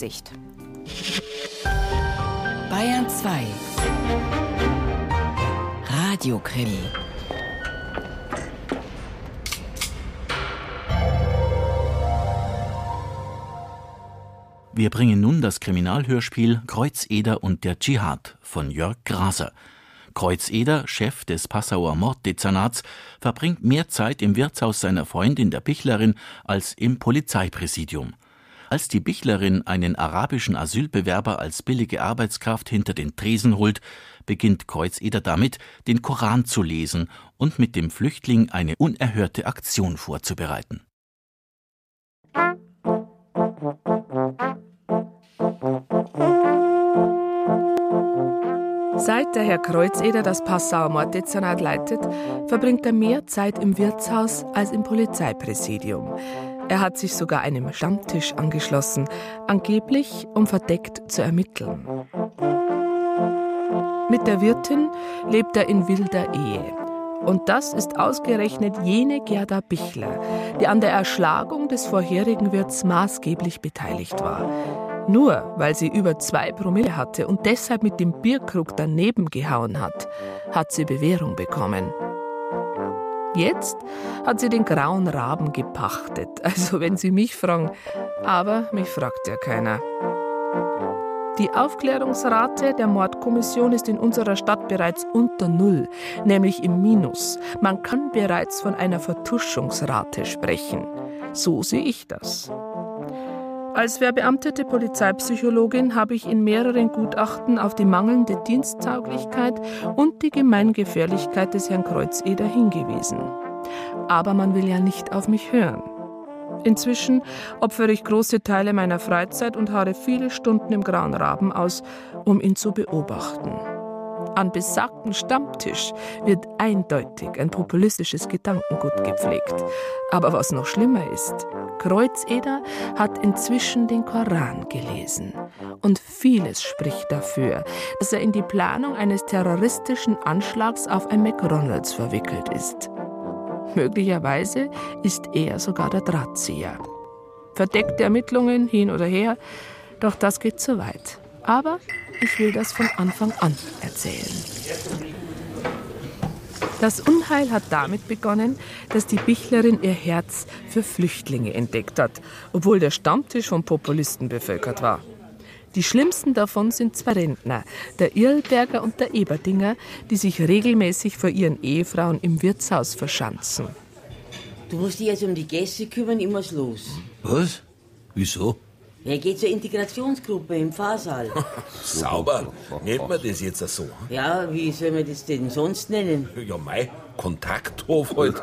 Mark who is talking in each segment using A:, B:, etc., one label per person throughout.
A: Sicht.
B: Bayern 2 Radiokrimi.
C: Wir bringen nun das Kriminalhörspiel Kreuzeder und der Dschihad von Jörg Graser. Kreuzeder, Chef des Passauer Morddezernats, verbringt mehr Zeit im Wirtshaus seiner Freundin, der Bichlerin, als im Polizeipräsidium. Als die Bichlerin einen arabischen Asylbewerber als billige Arbeitskraft hinter den Tresen holt, beginnt Kreuzeder damit, den Koran zu lesen und mit dem Flüchtling eine unerhörte Aktion vorzubereiten.
D: Seit der Herr Kreuzeder das Passauer Morddezernat leitet, verbringt er mehr Zeit im Wirtshaus als im Polizeipräsidium. Er hat sich sogar einem Stammtisch angeschlossen, angeblich um verdeckt zu ermitteln. Mit der Wirtin lebt er in wilder Ehe. Und das ist ausgerechnet jene Gerda Bichler, die an der Erschlagung des vorherigen Wirts maßgeblich beteiligt war. Nur weil sie über 2 Promille hatte und deshalb mit dem Bierkrug daneben gehauen hat, hat sie Bewährung bekommen. Jetzt hat sie den Grauen Raben gepachtet, also wenn Sie mich fragen, aber mich fragt ja keiner. Die Aufklärungsrate der Mordkommission ist in unserer Stadt bereits unter Null, nämlich im Minus. Man kann bereits von einer Vertuschungsrate sprechen. So sehe ich das. Als verbeamtete Polizeipsychologin habe ich in mehreren Gutachten auf die mangelnde Diensttauglichkeit und die Gemeingefährlichkeit des Herrn Kreuzeder hingewiesen. Aber man will ja nicht auf mich hören. Inzwischen opfere ich große Teile meiner Freizeit und harre viele Stunden im Grauen Raben aus, um ihn zu beobachten. An besagtem Stammtisch wird eindeutig ein populistisches Gedankengut gepflegt. Aber was noch schlimmer ist, Kreuzeder hat inzwischen den Koran gelesen. Und vieles spricht dafür, dass er in die Planung eines terroristischen Anschlags auf ein McDonald's verwickelt ist. Möglicherweise ist er sogar der Drahtzieher. Verdeckte Ermittlungen hin oder her, doch das geht zu weit. Aber ich will das von Anfang an erzählen. Das Unheil hat damit begonnen, dass die Bichlerin ihr Herz für Flüchtlinge entdeckt hat, obwohl der Stammtisch von Populisten bevölkert war. Die schlimmsten davon sind 2 Rentner, der Irlberger und der Eberdinger, die sich regelmäßig vor ihren Ehefrauen im Wirtshaus verschanzen.
E: Du musst dich jetzt um die Gäste kümmern, immer los.
F: Was? Wieso?
E: Er geht zur Integrationsgruppe im Pfarrsaal.
F: Sauber. Nennt man das jetzt so?
E: Ja, wie soll man das denn sonst nennen?
F: Ja, Kontakthof halt.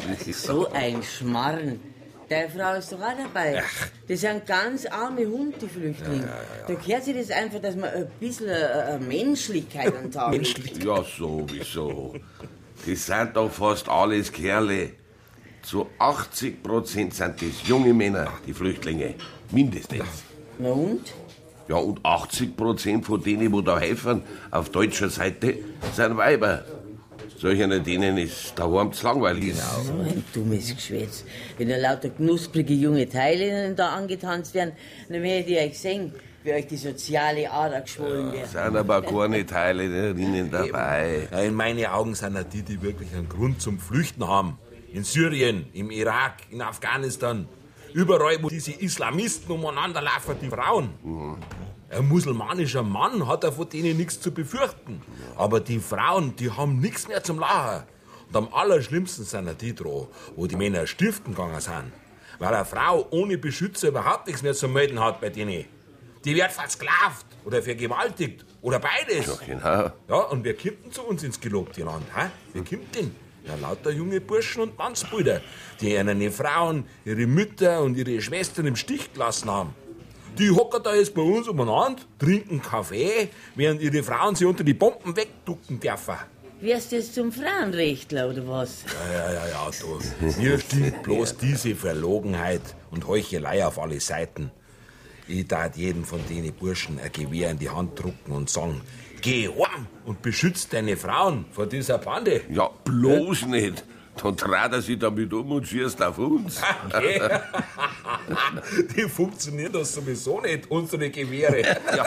E: So ein Schmarrn. Deine Frau ist doch auch dabei.
F: Ach.
E: Das sind ganz arme Hunde, die Flüchtlinge. Ja. Da gehört sich das einfach, dass man ein bisschen Menschlichkeit an den Tag legt.
G: Ja, sowieso. Das sind doch fast alles Kerle. Zu 80% sind das junge Männer, die Flüchtlinge. Mindestens.
E: Na und?
G: Ja, und 80% von denen, die da helfen, auf deutscher Seite, sind Weiber. Solchen denen ist daheim zu langweilig.
E: Genau. So ein dummes Geschwätz. Wenn da lauter knusprige junge Teile da angetanzt werden, dann hätte ich euch gesehen, wie euch die soziale Ader geschwollen wäre.
G: Sind aber keine Teile drinnen dabei.
F: Ja, in meinen Augen sind auch die wirklich einen Grund zum Flüchten haben. In Syrien, im Irak, in Afghanistan. Überall, wo diese Islamisten umeinander laufen, die Frauen. Ein musulmanischer Mann hat von denen nichts zu befürchten. Aber die Frauen, die haben nichts mehr zum Lachen. Und am allerschlimmsten sind die dran, wo die Männer stiften gegangen sind. Weil eine Frau ohne Beschützer überhaupt nichts mehr zu melden hat bei denen. Die wird versklavt oder vergewaltigt oder beides.
G: Ja, genau.
F: Ja, und wer kommt denn zu uns ins gelobte Land? Hä? Wer kommt denn? Ja, lauter junge Burschen und Mannsbrüder, die ihre Frauen, ihre Mütter und ihre Schwestern im Stich gelassen haben. Die hocken da jetzt bei uns umeinander, trinken Kaffee, während ihre Frauen sie unter die Bomben wegducken dürfen.
E: Wärst du jetzt zum Frauenrechtler, oder was?
F: Ja, du. Mir stimmt bloß diese Verlogenheit und Heuchelei auf alle Seiten. Ich tat jedem von denen Burschen ein Gewehr in die Hand drucken und sagen, geh heim und beschütz deine Frauen vor dieser Bande.
G: Ja, bloß nicht. Dann trat er sich damit um und schießt auf uns.
F: Okay. Die funktionieren doch sowieso nicht, unsere Gewehre.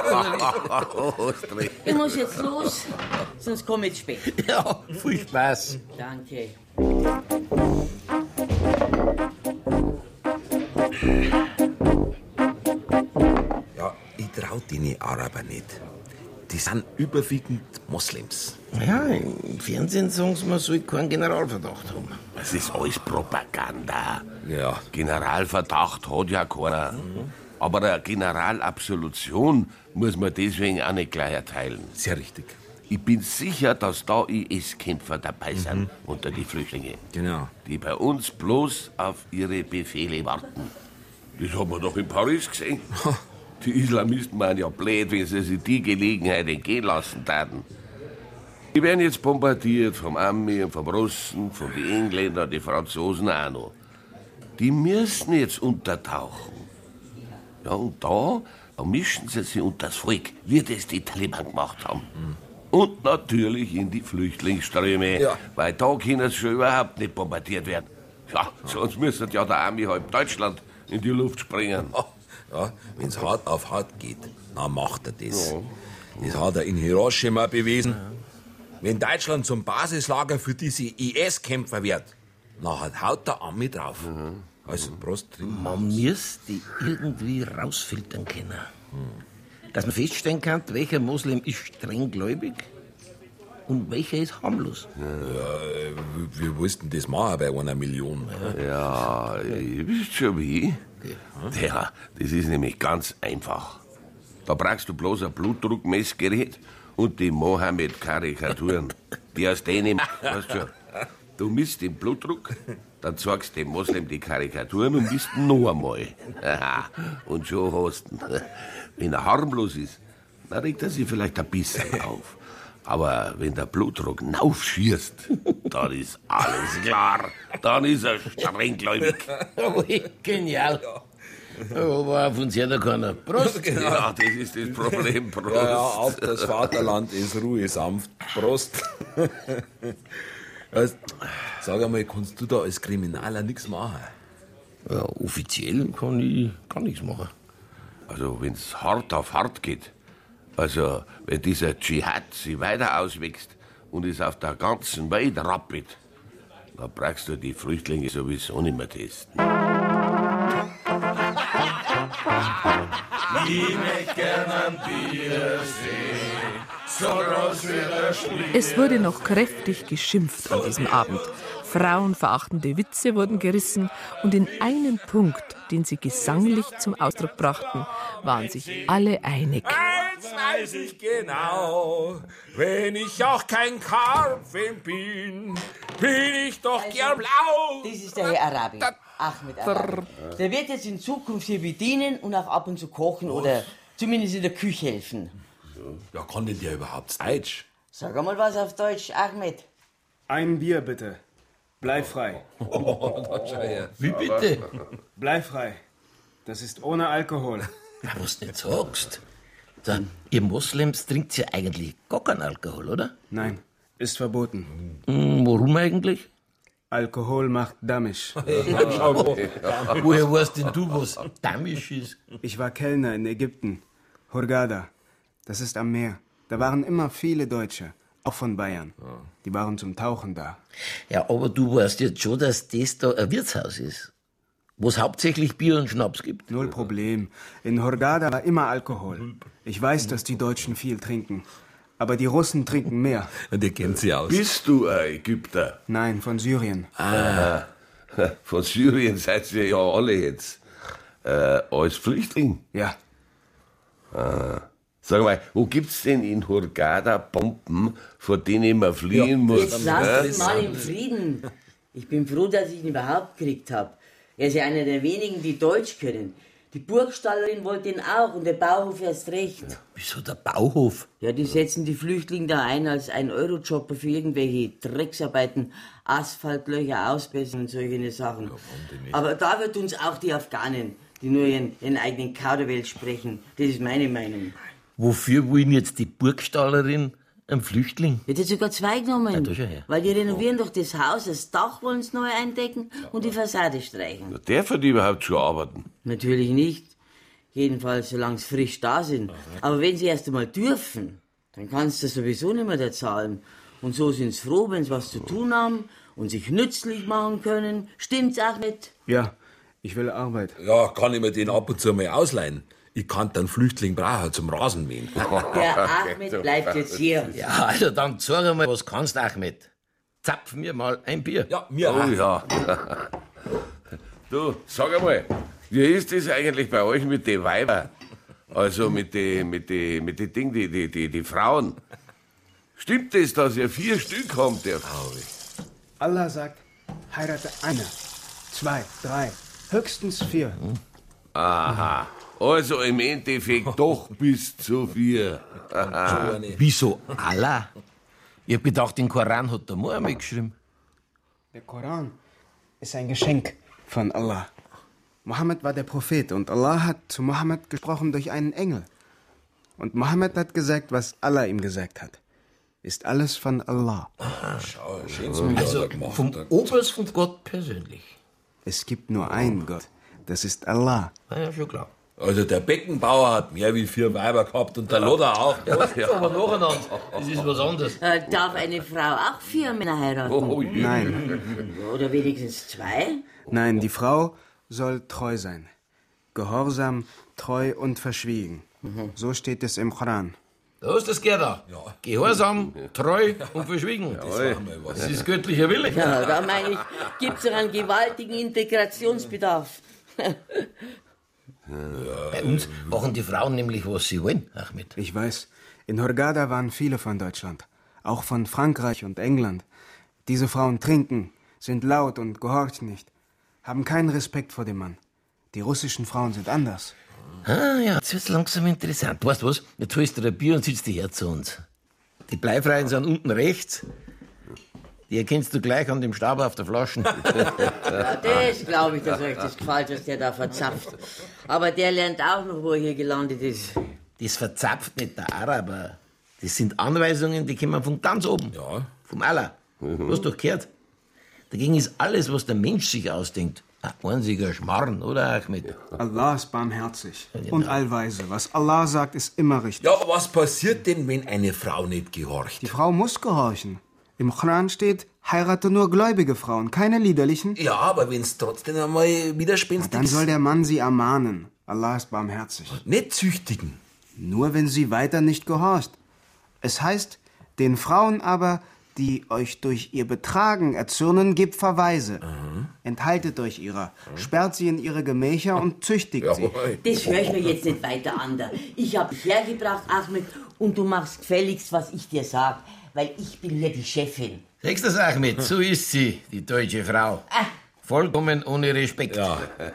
E: Ich muss jetzt los, sonst komme ich spät.
A: Ja, viel Spaß.
E: Danke.
F: Ja, ich trau denen Araber nicht. Die sind überwiegend Moslems.
A: Ja, im Fernsehen sagen sie, man soll keinen Generalverdacht haben.
G: Das ist alles Propaganda.
F: Ja.
G: Generalverdacht hat ja keiner. Aber eine Generalabsolution muss man deswegen auch nicht gleich erteilen.
F: Sehr richtig.
G: Ich bin sicher, dass da IS-Kämpfer dabei sind unter die Flüchtlinge.
F: Genau.
G: Die bei uns bloß auf ihre Befehle warten. Das haben wir doch in Paris gesehen. Die Islamisten waren ja blöd, wenn sie sich die Gelegenheit entgehen lassen taten. Die werden jetzt bombardiert vom Armee und vom Russen, von den Engländern und den Franzosen auch noch. Die müssen jetzt untertauchen. Ja, und da mischen sie sich unter das Volk, wie das die Taliban gemacht haben. Und natürlich in die Flüchtlingsströme,
F: Ja.
G: weil da können sie schon überhaupt nicht bombardiert werden. Ja, sonst müsste ja der Armee halb Deutschland in die Luft springen.
F: Ja, wenn's hart auf hart geht, dann macht er das. Das hat er in Hiroshima bewiesen. Wenn Deutschland zum Basislager für diese IS-Kämpfer wird, dann haut der Armee drauf. Also, Prost.
A: Man müsste die irgendwie rausfiltern können. Dass man feststellen kann, welcher Moslem ist strenggläubig und welcher ist harmlos.
F: Wir wussten das machen bei 1 Million.
G: Ja, ihr wisst schon wie. Ja, das ist nämlich ganz einfach. Da brauchst du bloß ein Blutdruckmessgerät und die Mohammed-Karikaturen. Die aus denen, weißt du, du misst den Blutdruck, dann zeigst du dem Moslem die Karikaturen und misst ihn noch einmal. Und schon hast du ihn. Wenn er harmlos ist, dann regt er sich vielleicht ein bisschen auf. Aber wenn der Blutdruck aufschießt, dann ist alles klar. Dann ist er strenggläubig.
A: Genial. Aber auf uns hört ja keiner. Prost.
G: Ja, das ist das Problem. Prost.
F: Ja, auf das Vaterland ist Ruhe sanft. Prost. Sag einmal, kannst du da als Kriminaler nichts machen?
A: Ja, offiziell kann ich gar nichts machen.
G: Also, wenn's hart auf hart geht, also, wenn dieser Dschihad sich weiter auswächst und ist auf der ganzen Welt rappelt, dann brauchst du die Flüchtlinge sowieso nicht mehr testen.
D: Es wurde noch kräftig geschimpft an diesem Abend. Frauenverachtende Witze wurden gerissen und in einem Punkt, den sie gesanglich zum Ausdruck brachten, waren sich alle einig.
F: Eins weiß ich genau, wenn ich auch kein Karpfen bin ich doch gern blau.
E: Das ist der Herr Arabi. Ahmed Arabi. Der wird jetzt in Zukunft hier bedienen und auch ab und zu kochen oder zumindest in der Küche helfen.
F: Ja, kann denn der überhaupt Deutsch?
E: Sag einmal was auf Deutsch, Ahmed.
H: Ein Bier bitte. Bleib frei.
A: Wie bitte?
H: Bleib frei. Das ist ohne Alkohol.
A: Ja, was du nicht sagst. Dann, ihr Moslems trinkt ja eigentlich gar keinen Alkohol, oder?
H: Nein, ist verboten.
A: Warum eigentlich?
H: Alkohol macht damisch.
A: Woher weißt denn du, was damisch ist?
H: Ich war Kellner in Ägypten. Hurghada. Das ist am Meer. Da waren immer viele Deutsche. Auch von Bayern. Die waren zum Tauchen da.
A: Ja, aber du weißt jetzt schon, dass das da ein Wirtshaus ist, wo es hauptsächlich Bier und Schnaps gibt.
H: Null Problem. In Hurghada war immer Alkohol. Ich weiß, dass die Deutschen viel trinken. Aber die Russen trinken mehr.
F: Die kennt sie aus.
G: Bist du ein Ägypter?
H: Nein, von Syrien.
G: Von Syrien seid ihr ja alle jetzt. Als Flüchtling?
H: Ja.
G: Sag mal, wo gibt's denn in Hurghada Bomben, vor denen man fliehen muss?
E: Jetzt lasst uns mal im Frieden. Ich bin froh, dass ich ihn überhaupt gekriegt habe. Er ist ja einer der wenigen, die Deutsch können. Die Burgstallerin wollte ihn auch und der Bauhof erst recht.
A: Wieso der Bauhof?
E: Ja, die setzen die Flüchtlinge da ein als 1-Euro-Jobber für irgendwelche Drecksarbeiten, Asphaltlöcher ausbessern und solche Sachen. Aber da wird uns auch die Afghanen, die nur ihren eigenen Kauderwelsch sprechen. Das ist meine Meinung.
A: Wofür wollen jetzt die Burgstallerin Ein Flüchtling?
E: Wird jetzt sogar 2 genommen.
A: Ja, da schau her.
E: Weil die renovieren doch das Haus, das Dach wollen sie neu eindecken und die Fassade streichen.
G: Dürfen die überhaupt schon arbeiten?
E: Natürlich nicht. Jedenfalls, solange sie frisch da sind. Aber wenn sie erst einmal dürfen, dann kannst du sowieso nicht mehr da zahlen. Und so sind sie froh, wenn sie was zu tun haben und sich nützlich machen können. Stimmt's auch nicht?
H: Ja, ich will Arbeit.
F: Ja, kann ich mir den ab und zu mal ausleihen? Ich kann dann Flüchtling brauchen zum Rasenmähen.
E: Der Ahmed bleibt jetzt hier.
A: Ja, also dann zeig einmal, was kannst, Ahmed. Zapf mir mal ein Bier.
F: Ja, mir
G: Oh
F: auch.
G: ja. Du, sag einmal, wie ist das eigentlich bei euch mit den Weibern? Also mit den Dingen, die Frauen. Stimmt es, dass ihr 4 Stück habt?
H: Allah sagt, heirate eine, 2, 3, höchstens 4.
G: Aha. Also im Endeffekt doch bis zu 4.
A: Wieso Allah? Ich hab gedacht, den Koran hat der Mohammed geschrieben.
H: Der Koran ist ein Geschenk von Allah. Mohammed war der Prophet und Allah hat zu Mohammed gesprochen durch einen Engel. Und Mohammed hat gesagt, was Allah ihm gesagt hat. Ist alles von Allah.
F: Schau, schön's mir
A: Also
F: gemacht.
A: vom Oberst von Gott persönlich.
H: Es gibt nur einen Gott. Das ist Allah.
A: Na ja, schon klar.
F: Also der Beckenbauer hat mehr wie 4 Weiber gehabt und der Loder auch.
A: Aber nacheinander, das ist was anderes.
E: Darf eine Frau auch 4 Männer heiraten?
G: Oh,
H: Nein,
E: Oder wenigstens 2?
H: nein, die Frau soll treu sein. Gehorsam, treu und verschwiegen. So steht es im Koran.
A: Da ist das Gerda. Ja. Gehorsam, treu und verschwiegen. Das ist göttlicher Wille.
E: Ja, da meine ich, gibt's doch einen gewaltigen Integrationsbedarf.
A: Bei uns machen die Frauen nämlich, was sie wollen, Ahmed.
H: Ich weiß, in Hurghada waren viele von Deutschland. Auch von Frankreich und England. Diese Frauen trinken, sind laut und gehorchen nicht. Haben keinen Respekt vor dem Mann. Die russischen Frauen sind anders.
A: Ah ja, jetzt wird's langsam interessant. Weißt du was? Jetzt holst du ein Bier und sitzt her zu uns. Die Bleifreien sind unten rechts. Die erkennst du gleich an dem Stab auf der Flasche.
E: Ja, das glaube ich, dass euch das gefällt, was der da verzapft. Aber der lernt auch noch, wo er hier gelandet ist.
A: Das verzapft nicht der Araber. Das sind Anweisungen, die kommen von ganz oben.
F: Ja.
A: Vom Allah. Du hast doch gehört. Dagegen ist alles, was der Mensch sich ausdenkt, ein einziger Schmarrn, oder Ahmed?
H: Allah ist barmherzig und allweise. Was Allah sagt, ist immer richtig.
F: Ja, was passiert denn, wenn eine Frau nicht gehorcht?
H: Die Frau muss gehorchen. Im Koran steht, heirate nur gläubige Frauen, keine liederlichen.
F: Ja, aber wenn's trotzdem einmal widerspenstig
H: Dann
F: ist.
H: soll der Mann sie ermahnen. Allah ist barmherzig.
F: Nicht züchtigen.
H: Nur wenn sie weiter nicht gehorcht. Es heißt, den Frauen aber, die euch durch ihr Betragen erzürnen, gebt Verweise. Enthaltet euch ihrer, sperrt sie in ihre Gemächer und züchtigt sie.
F: Jawohl.
E: Das höre ich mir jetzt nicht weiter an. Da. Ich hab dich hergebracht, Ahmed, und du machst gefälligst, was ich dir sag. Weil ich bin hier die Chefin.
A: Siehst du das, Ahmed? So ist sie, die deutsche Frau. Vollkommen ohne Respekt.
F: Ja.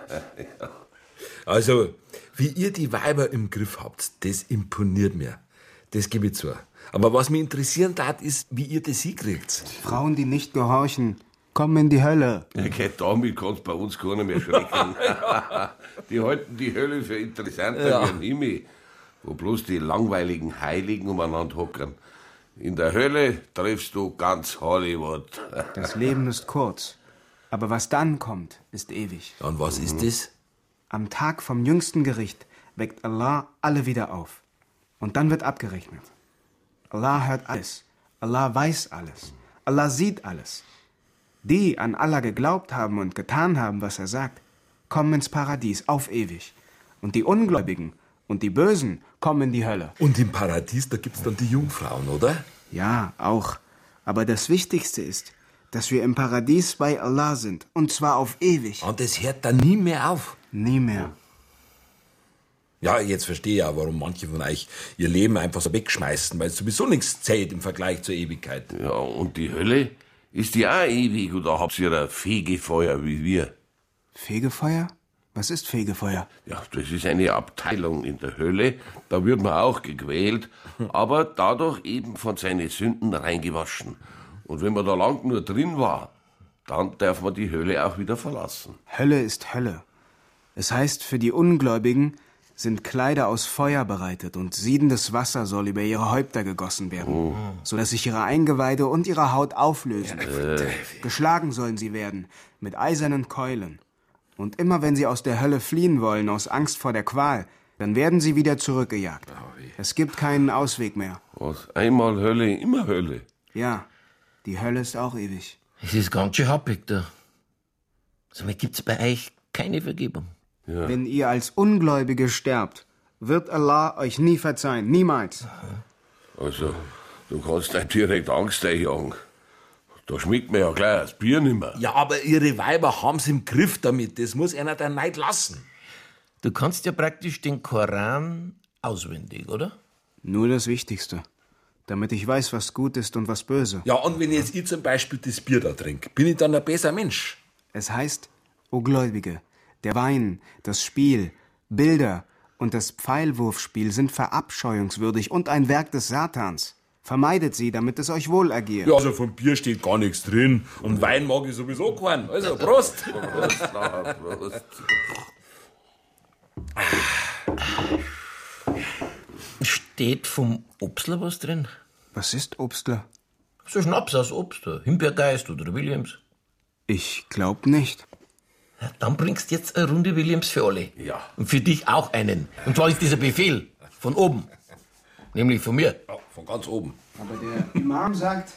F: Also, wie ihr die Weiber im Griff habt, das imponiert mir. Das gebe ich zu. Aber was mich interessieren darf, ist, wie ihr das hinkriegt.
H: Frauen, die nicht gehorchen, kommen in die Hölle.
G: Okay, damit kann's bei uns keiner mehr schrecken. Die halten die Hölle für interessanter wie ein Himmel, wo bloß die langweiligen Heiligen umeinander hockern. In der Hölle triffst du ganz Hollywood.
H: Das Leben ist kurz. Aber was dann kommt, ist ewig.
F: Und was ist das?
H: Am Tag vom jüngsten Gericht weckt Allah alle wieder auf. Und dann wird abgerechnet. Allah hört alles. Allah weiß alles. Allah sieht alles. Die an Allah geglaubt haben und getan haben, was er sagt, kommen ins Paradies auf ewig. Und die Ungläubigen und die Bösen kommen in die Hölle.
F: Und im Paradies, da gibt's dann die Jungfrauen, oder?
H: Ja, auch. Aber das Wichtigste ist, dass wir im Paradies bei Allah sind. Und zwar auf ewig.
F: Und das hört dann nie mehr auf.
H: Nie mehr.
F: Ja, jetzt verstehe ich ja, warum manche von euch ihr Leben einfach so wegschmeißen, weil es sowieso nichts zählt im Vergleich zur Ewigkeit.
G: Ja, und die Hölle? Ist die auch ewig oder habt ihr ein Fegefeuer wie wir?
H: Fegefeuer? Was ist Fegefeuer?
G: Ja, das ist eine Abteilung in der Hölle. Da wird man auch gequält, aber dadurch eben von seinen Sünden reingewaschen. Und wenn man da lang nur drin war, dann darf man die Hölle auch wieder verlassen.
H: Hölle ist Hölle. Es heißt für die Ungläubigen, sind Kleider aus Feuer bereitet und siedendes Wasser soll über ihre Häupter gegossen werden, sodass sich ihre Eingeweide und ihre Haut auflösen. Geschlagen sollen sie werden mit eisernen Keulen. Und immer wenn sie aus der Hölle fliehen wollen, aus Angst vor der Qual, dann werden sie wieder zurückgejagt. Es gibt keinen Ausweg mehr.
G: Was? Einmal Hölle, immer Hölle.
H: Ja, die Hölle ist auch ewig.
A: Es ist ganz schön happig da. Sag mal, gibt's bei euch keine Vergebung?
G: Ja.
H: Wenn ihr als Ungläubige sterbt, wird Allah euch nie verzeihen. Niemals.
G: Also, du kannst nicht direkt Angst einjagen. Da schmeckt mir ja gleich das Bier nimmer.
F: Ja, aber ihre Weiber haben's im Griff damit. Das muss einer der Neid lassen.
A: Du kannst ja praktisch den Koran auswendig, oder?
H: Nur das Wichtigste. Damit ich weiß, was gut ist und was böse.
F: Ja, und wenn jetzt ich zum Beispiel das Bier da trinke, bin ich dann ein besser Mensch?
H: Es heißt, O Gläubige, der Wein, das Spiel, Bilder und das Pfeilwurfspiel sind verabscheuungswürdig und ein Werk des Satans. Vermeidet sie, damit es euch wohl ergeht.
F: Ja, also vom Bier steht gar nichts drin. Und Wein mag ich sowieso keinen. Also, Prost!
G: Prost.
A: Steht vom Obstler was drin?
H: Was ist Obstler?
A: So Schnaps aus Obst, Himbeergeist oder Williams.
H: Ich glaub nicht.
A: Ja, dann bringst du jetzt eine Runde Williams für alle.
F: Ja.
A: Und für dich auch einen. Und zwar ist dieser Befehl von oben. Nämlich von mir.
F: Ja, von ganz oben.
H: Aber der Imam sagt,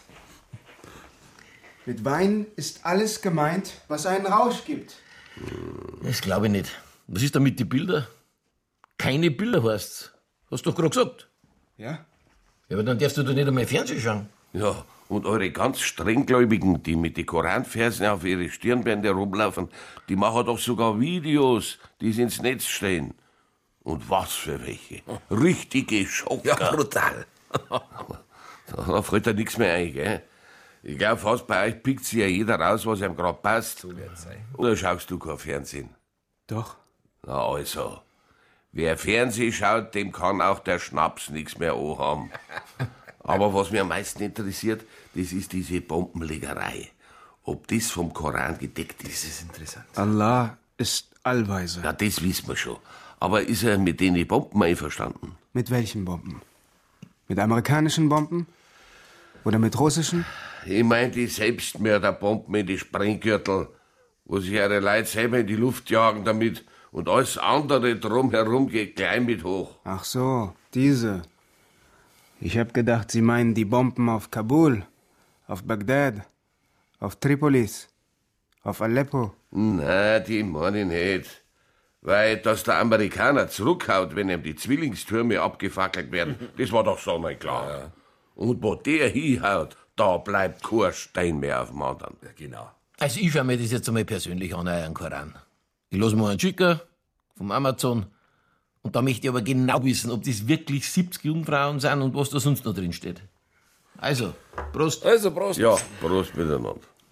H: mit Wein ist alles gemeint, was einen Rausch gibt.
A: Das glaube ich nicht. Was ist da mit den Bildern? Keine Bilder heißt's. Hast du doch gerade gesagt.
H: Ja?
A: Ja, aber dann darfst du doch nicht einmal Fernsehen schauen.
G: Ja, und eure ganz Strenggläubigen, die mit den Koranversen auf ihre Stirnbänder rumlaufen, die machen doch sogar Videos, die sie ins Netz stellen. Und was für welche. Richtige Schocker.
F: Ja, brutal.
G: Da fällt ja nichts mehr ein, gell? Ich glaub, fast bei euch pickt sich ja jeder raus, was ihm gerade passt.
F: So wird's sein.
G: Oder schaust du kein Fernsehen?
H: Doch.
G: Na also, wer Fernsehen schaut, dem kann auch der Schnaps nichts mehr anhaben. Aber was mich am meisten interessiert, das ist diese Bombenlegerei. Ob das vom Koran gedeckt ist.
F: Das ist interessant.
H: Allah ist allweise.
G: Ja, das wissen wir schon. Aber ist er mit den Bomben einverstanden?
H: Mit welchen Bomben? Mit amerikanischen Bomben? Oder mit russischen?
G: Ich mein die Selbstmörderbomben in die Sprenggürtel, wo sich ihre Leute selber in die Luft jagen damit und alles andere drumherum geht gleich mit hoch.
H: Ach so, diese. Ich hab gedacht, Sie meinen die Bomben auf Kabul, auf Bagdad, auf Tripolis, auf Aleppo.
G: Na, die meine ich nicht. Weil, dass der Amerikaner zurückhaut, wenn ihm die Zwillingstürme abgefackelt werden, das war doch so nicht klar. Ja. Und wo der hinhaut, da bleibt kein Stein mehr auf dem anderen.
F: Ja, genau.
A: Also ich schaue mir das jetzt einmal persönlich an, euren Koran. Ich lasse mir einen schicken vom Amazon. Und da möchte ich aber genau wissen, ob das wirklich 70 Jungfrauen sind und was da sonst noch drin steht. Also, Prost.
F: Also, Prost.
G: Ja, Prost miteinander.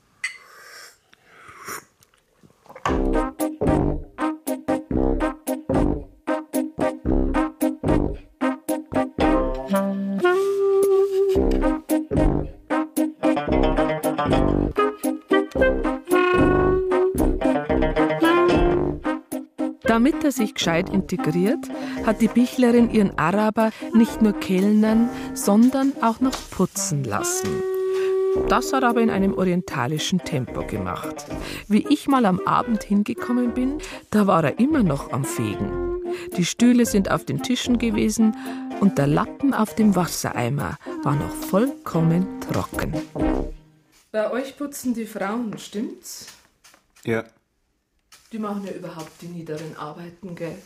D: Damit er sich gescheit integriert, hat die Bichlerin ihren Araber nicht nur kellnern, sondern auch noch putzen lassen. Das hat er aber in einem orientalischen Tempo gemacht. Wie ich mal am Abend hingekommen bin, da war er immer noch am Fegen. Die Stühle sind auf den Tischen gewesen und der Lappen auf dem Wassereimer war noch vollkommen trocken. Bei euch putzen die Frauen, stimmt's?
H: Ja.
D: Die machen ja überhaupt die niederen Arbeiten, gell?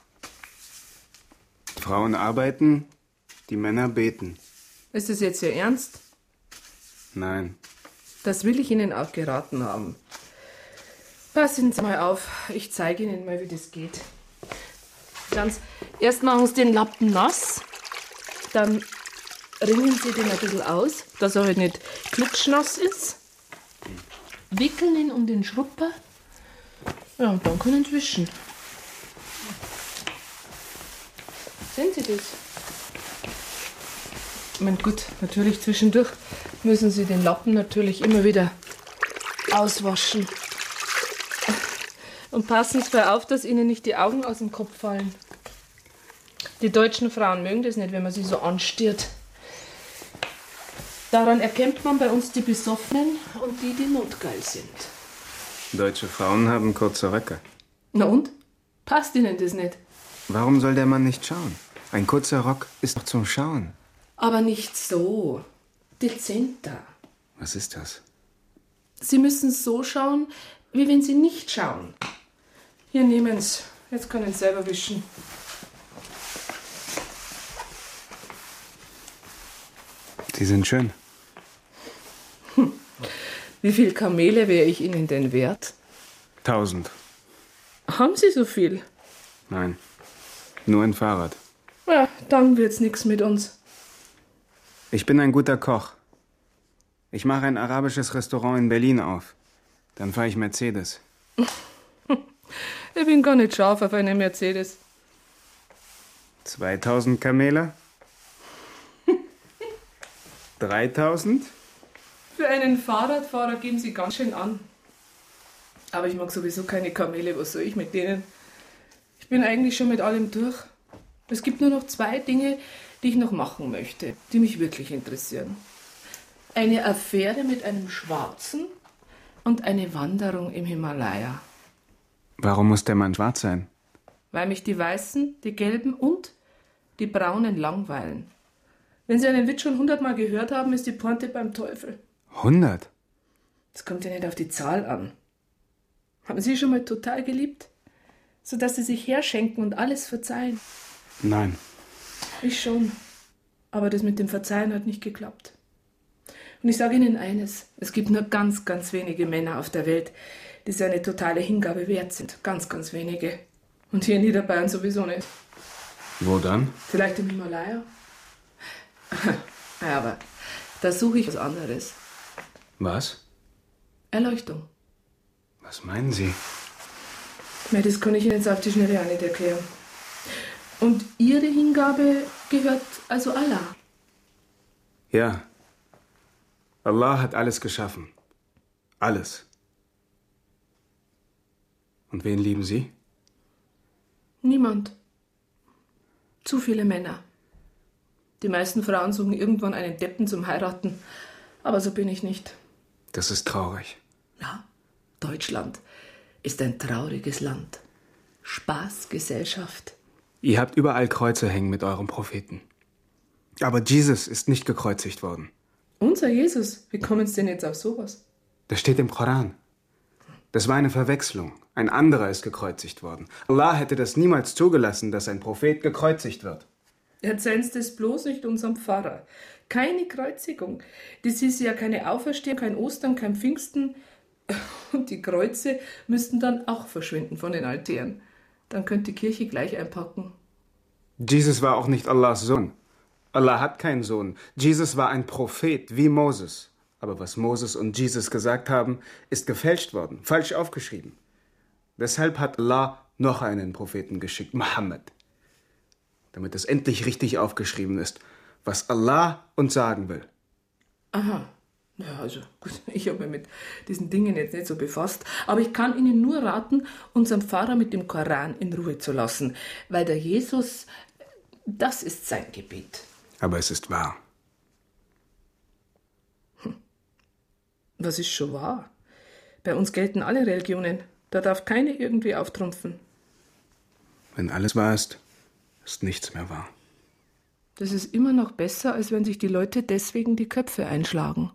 H: Frauen arbeiten, die Männer beten.
D: Ist das jetzt Ihr Ernst?
H: Nein.
D: Das will ich Ihnen auch geraten haben. Passen Sie mal auf, ich zeige Ihnen mal, wie das geht. Erst machen Sie den Lappen nass, dann ringen Sie den ein bisschen aus, dass er halt nicht klitschnass ist. Wickeln ihn um den Schrupper. Ja, und dann können Sie wischen. Sehen Sie das? Ich meine, gut, natürlich zwischendurch müssen Sie den Lappen natürlich immer wieder auswaschen. Und passen Sie auf, dass Ihnen nicht die Augen aus dem Kopf fallen. Die deutschen Frauen mögen das nicht, wenn man sie so anstiert. Daran erkennt man bei uns die Besoffenen und die, die notgeil sind.
H: Deutsche Frauen haben kurze Röcke.
D: Na und? Passt ihnen das nicht?
H: Warum soll der Mann nicht schauen? Ein kurzer Rock ist doch zum Schauen.
D: Aber nicht so. Dezenter.
H: Was ist das?
D: Sie müssen so schauen, wie wenn Sie nicht schauen. Hier, nehmen's. Jetzt können Sie selber wischen.
H: Sie sind schön.
D: Wie viel Kamele wäre ich Ihnen denn wert?
H: 1000.
D: Haben Sie so viel?
H: Nein, nur ein Fahrrad.
D: Ja, dann wird's nix mit uns.
H: Ich bin ein guter Koch. Ich mache ein arabisches Restaurant in Berlin auf. Dann fahre ich Mercedes.
D: Ich bin gar nicht scharf auf eine Mercedes.
H: 2000 Kamele? 3000?
D: Für einen Fahrradfahrer geben Sie ganz schön an. Aber ich mag sowieso keine Kamele. Was soll ich mit denen? Ich bin eigentlich schon mit allem durch. Es gibt nur noch 2 Dinge, die ich noch machen möchte, die mich wirklich interessieren. Eine Affäre mit einem Schwarzen und eine Wanderung im Himalaya.
H: Warum muss der Mann schwarz sein?
D: Weil mich die Weißen, die Gelben und die Braunen langweilen. Wenn Sie einen Witz schon 100-mal gehört haben, ist die Pointe beim Teufel.
H: 100?
D: Das kommt ja nicht auf die Zahl an. Haben Sie schon mal total geliebt? Sodass Sie sich herschenken und alles verzeihen?
H: Nein.
D: Ich schon. Aber das mit dem Verzeihen hat nicht geklappt. Und ich sage Ihnen eines. Es gibt nur ganz, ganz wenige Männer auf der Welt, die so eine totale Hingabe wert sind. Ganz, ganz wenige. Und hier in Niederbayern sowieso nicht.
H: Wo dann?
D: Vielleicht im Himalaya? Ja, aber da suche ich was anderes.
H: Was?
D: Erleuchtung.
H: Was meinen Sie?
D: Ja, das kann ich Ihnen jetzt auf die Schnelle auch nicht erklären. Und Ihre Hingabe gehört also Allah?
H: Ja. Allah hat alles geschaffen. Alles. Und wen lieben Sie?
D: Niemand. Zu viele Männer. Die meisten Frauen suchen irgendwann einen Deppen zum Heiraten. Aber so bin ich nicht.
H: Das ist traurig.
D: Ja, Deutschland ist ein trauriges Land. Spaßgesellschaft.
H: Ihr habt überall Kreuze hängen mit eurem Propheten. Aber Jesus ist nicht gekreuzigt worden.
D: Unser Jesus, wie kommen Sie denn jetzt auf sowas?
H: Das steht im Koran. Das war eine Verwechslung. Ein anderer ist gekreuzigt worden. Allah hätte das niemals zugelassen, dass ein Prophet gekreuzigt wird.
D: Erzählen Sie das bloß nicht unserem Pfarrer. Keine Kreuzigung. Das ist ja keine Auferstehung, kein Ostern, kein Pfingsten. Und die Kreuze müssten dann auch verschwinden von den Altären. Dann könnte die Kirche gleich einpacken.
H: Jesus war auch nicht Allahs Sohn. Allah hat keinen Sohn. Jesus war ein Prophet wie Moses. Aber was Moses und Jesus gesagt haben, ist gefälscht worden, falsch aufgeschrieben. Deshalb hat Allah noch einen Propheten geschickt, Mohammed. Damit es endlich richtig aufgeschrieben ist, was Allah uns sagen will.
D: Aha. Ja, also gut, ich habe mich mit diesen Dingen jetzt nicht so befasst. Aber ich kann Ihnen nur raten, unseren Pfarrer mit dem Koran in Ruhe zu lassen. Weil der Jesus, das ist sein Gebet.
H: Aber es ist wahr.
D: Was ist schon wahr? Bei uns gelten alle Religionen. Da darf keine irgendwie auftrumpfen.
H: Wenn alles wahr ist, ist nichts mehr wahr.
D: Das ist immer noch besser, als wenn sich die Leute deswegen die Köpfe einschlagen.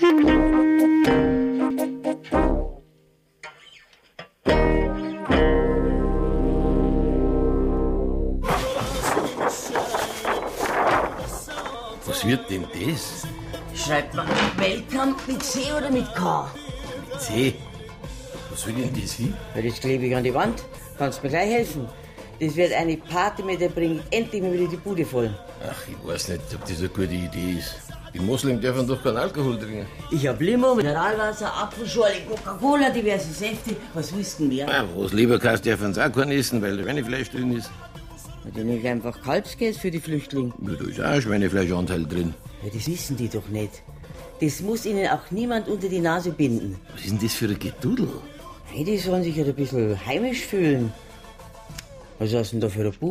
A: Was wird denn das?
E: Schreibt man Welcome mit C oder mit K?
A: Mit C. Was will denn das hin?
E: Ja, das klebe ich an die Wand. Kannst mir gleich helfen. Das wird eine Party, mit der bringe ich endlich mal wieder die Bude voll.
A: Ach, ich weiß nicht, ob das eine gute Idee ist. Die Moslems dürfen doch keinen Alkohol trinken.
E: Ich hab Limo, Mineralwasser, Apfelschorle, Coca-Cola, diverse Säfte. Was willst du denn mehr?
A: Ja, was Leberkäse dürfen sie auch keinen essen, weil da Schweinefleisch drin ist.
E: Ja, dann nehme ich einfach Kalbskäse für die Flüchtlinge.
A: Ja, da ist auch ein Schweinefleischanteil drin.
E: Ja, das wissen die doch nicht. Das muss ihnen auch niemand unter die Nase binden.
A: Was ist denn das für ein Gedudel?
E: Hey, die sollen sich halt ein bisschen heimisch fühlen. Was hast du denn da für ein Buch?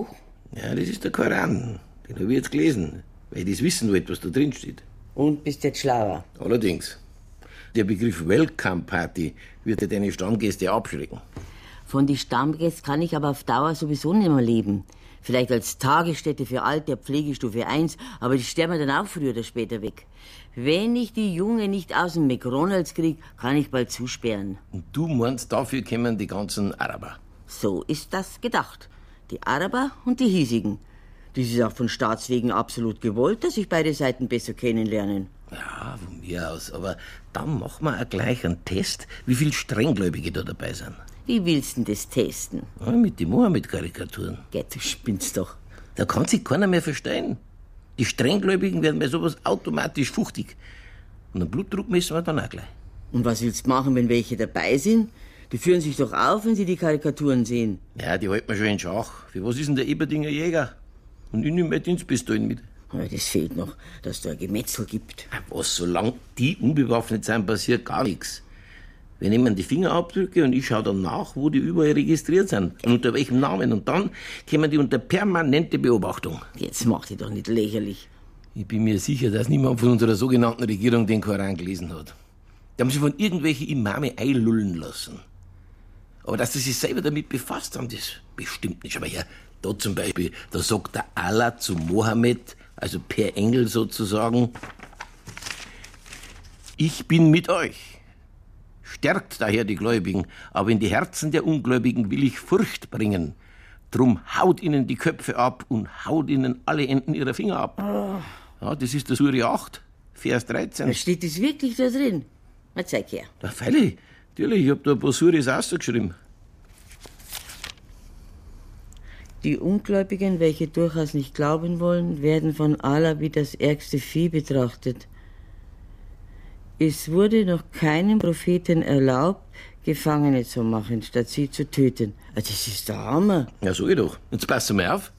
A: Ja, das ist der Koran. Den habe ich jetzt gelesen, weil ich das wissen wollte, was da drin steht.
E: Und bist jetzt schlauer?
A: Allerdings. Der Begriff Welcome Party wird ja deine Stammgäste abschrecken.
E: Von den Stammgästen kann ich aber auf Dauer sowieso nicht mehr leben. Vielleicht als Tagesstätte für Alte ab Pflegestufe 1, aber die sterben dann auch früher oder später weg. Wenn ich die Jungen nicht aus dem McDonalds krieg, kann ich bald zusperren.
A: Und du meinst, dafür kommen die ganzen Araber?
E: So ist das gedacht. Die Araber und die hiesigen. Das ist auch von Staatswegen absolut gewollt, dass sich beide Seiten besser kennenlernen.
A: Ja, von mir aus. Aber dann machen wir auch gleich einen Test, wie viele Strenggläubige da dabei sind.
E: Wie willst du denn das testen?
A: Ja, mit den Mohammed-Karikaturen.
E: Geh, du spinnst doch.
A: Da kann sich keiner mehr verstehen. Die Strenggläubigen werden bei sowas automatisch fuchtig. Und einen Blutdruck messen wir dann auch gleich.
E: Und was willst du machen, wenn welche dabei sind? Die führen sich doch auf, wenn sie die Karikaturen sehen.
A: Ja, die halten wir schon in Schach. Für was ist denn der Eberdinger Jäger? Und ich nehme meine Dienstpistolen mit.
E: Aber das fehlt noch, dass es da ein Gemetzel gibt.
A: Was, solange die unbewaffnet sind, passiert gar nichts. Wir nehmen die Fingerabdrücke und ich schaue dann nach, wo die überall registriert sind und unter welchem Namen. Und dann kommen die unter permanente Beobachtung.
E: Jetzt mach dich doch nicht lächerlich.
A: Ich bin mir sicher, dass niemand von unserer sogenannten Regierung den Koran gelesen hat. Die haben sich von irgendwelchen Imame einlullen lassen. Aber dass sie sich selber damit befasst haben, das bestimmt nicht. Aber ja, da zum Beispiel, da sagt der Allah zu Mohammed, also per Engel sozusagen: Ich bin mit euch. Stärkt daher die Gläubigen, aber in die Herzen der Ungläubigen will ich Furcht bringen. Drum haut ihnen die Köpfe ab und haut ihnen alle Enden ihrer Finger ab. Ja, das ist der Sure 8, Vers 13.
E: Steht das wirklich da drin? Na, zeig her.
A: Ja, freilich. Natürlich, ich hab da ein paar Suris ausgeschrieben.
E: Die Ungläubigen, welche durchaus nicht glauben wollen, werden von Allah wie das ärgste Vieh betrachtet. Es wurde noch keinem Propheten erlaubt, Gefangene zu machen, statt sie zu töten. Das ist der Hammer.
A: Ja, so doch. Jetzt passen wir auf.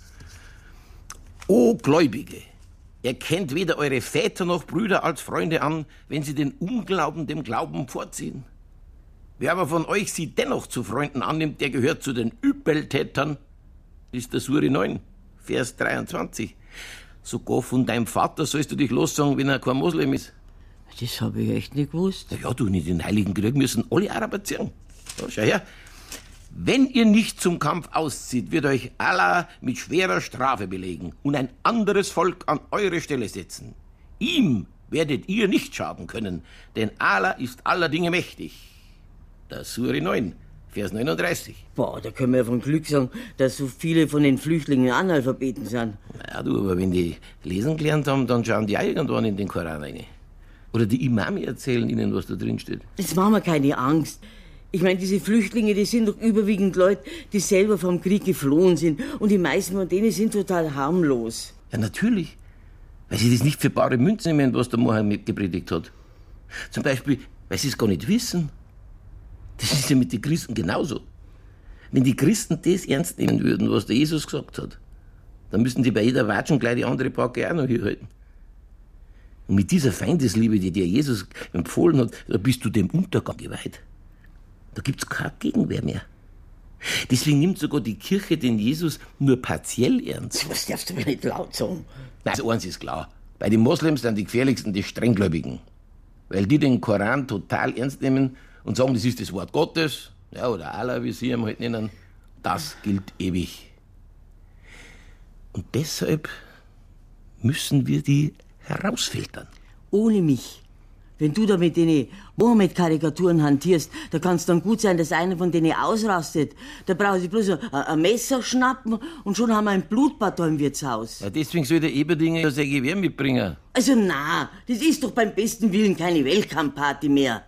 A: O Gläubige, erkennt weder eure Väter noch Brüder als Freunde an, wenn sie den Unglauben dem Glauben vorziehen. Wer aber von euch sie dennoch zu Freunden annimmt, der gehört zu den Übeltätern. Das ist der Sure 9, Vers 23. Sogar von deinem Vater sollst du dich lossagen, wenn er kein Moslem ist.
E: Das habe ich echt nicht gewusst.
A: Ja, du, in den Heiligen Krieg müssen alle Araber ziehen. Ja, schau her. Wenn ihr nicht zum Kampf auszieht, wird euch Allah mit schwerer Strafe belegen und ein anderes Volk an eure Stelle setzen. Ihm werdet ihr nicht schaden können, denn Allah ist aller Dinge mächtig. Das Sure 9, Vers 39.
E: Boah, da können wir von Glück sagen, dass so viele von den Flüchtlingen Analphabeten sind.
A: Ja, du, aber wenn die lesen gelernt haben, dann schauen die auch irgendwann in den Koran rein. Oder die Imame erzählen ihnen, was da drin steht.
E: Jetzt machen wir keine Angst. Ich meine, diese Flüchtlinge, die sind doch überwiegend Leute, die selber vom Krieg geflohen sind. Und die meisten von denen sind total harmlos.
A: Ja, natürlich. Weil sie das nicht für bare Münzen nehmen, was der Mohammed gepredigt hat. Zum Beispiel, weil sie es gar nicht wissen. Das ist ja mit den Christen genauso. Wenn die Christen das ernst nehmen würden, was der Jesus gesagt hat, dann müssten die bei jeder Watschen gleich die andere Backe auch noch hier halten. Und mit dieser Feindesliebe, die dir Jesus empfohlen hat, da bist du dem Untergang geweiht. Da gibt's keine Gegenwehr mehr. Deswegen nimmt sogar die Kirche den Jesus nur partiell ernst.
E: Das darfst du mir nicht laut sagen.
A: Also eins ist klar. Bei den Moslems sind die gefährlichsten die Strenggläubigen. Weil die den Koran total ernst nehmen und sagen, das ist das Wort Gottes, ja, oder Allah, wie sie ihn halt nennen. Das gilt ewig. Und deshalb müssen wir die herausfiltern.
E: Ohne mich. Wenn du da mit den Mohammed-Karikaturen hantierst, da kann es dann gut sein, dass einer von denen ausrastet. Da brauche ich bloß ein Messer schnappen und schon haben wir ein Blutbad da im Wirtshaus.
A: Ja, deswegen soll der Eberdinger ja sein Gewehr mitbringen.
E: Also na, das ist doch beim besten Willen keine Welcome-Party mehr.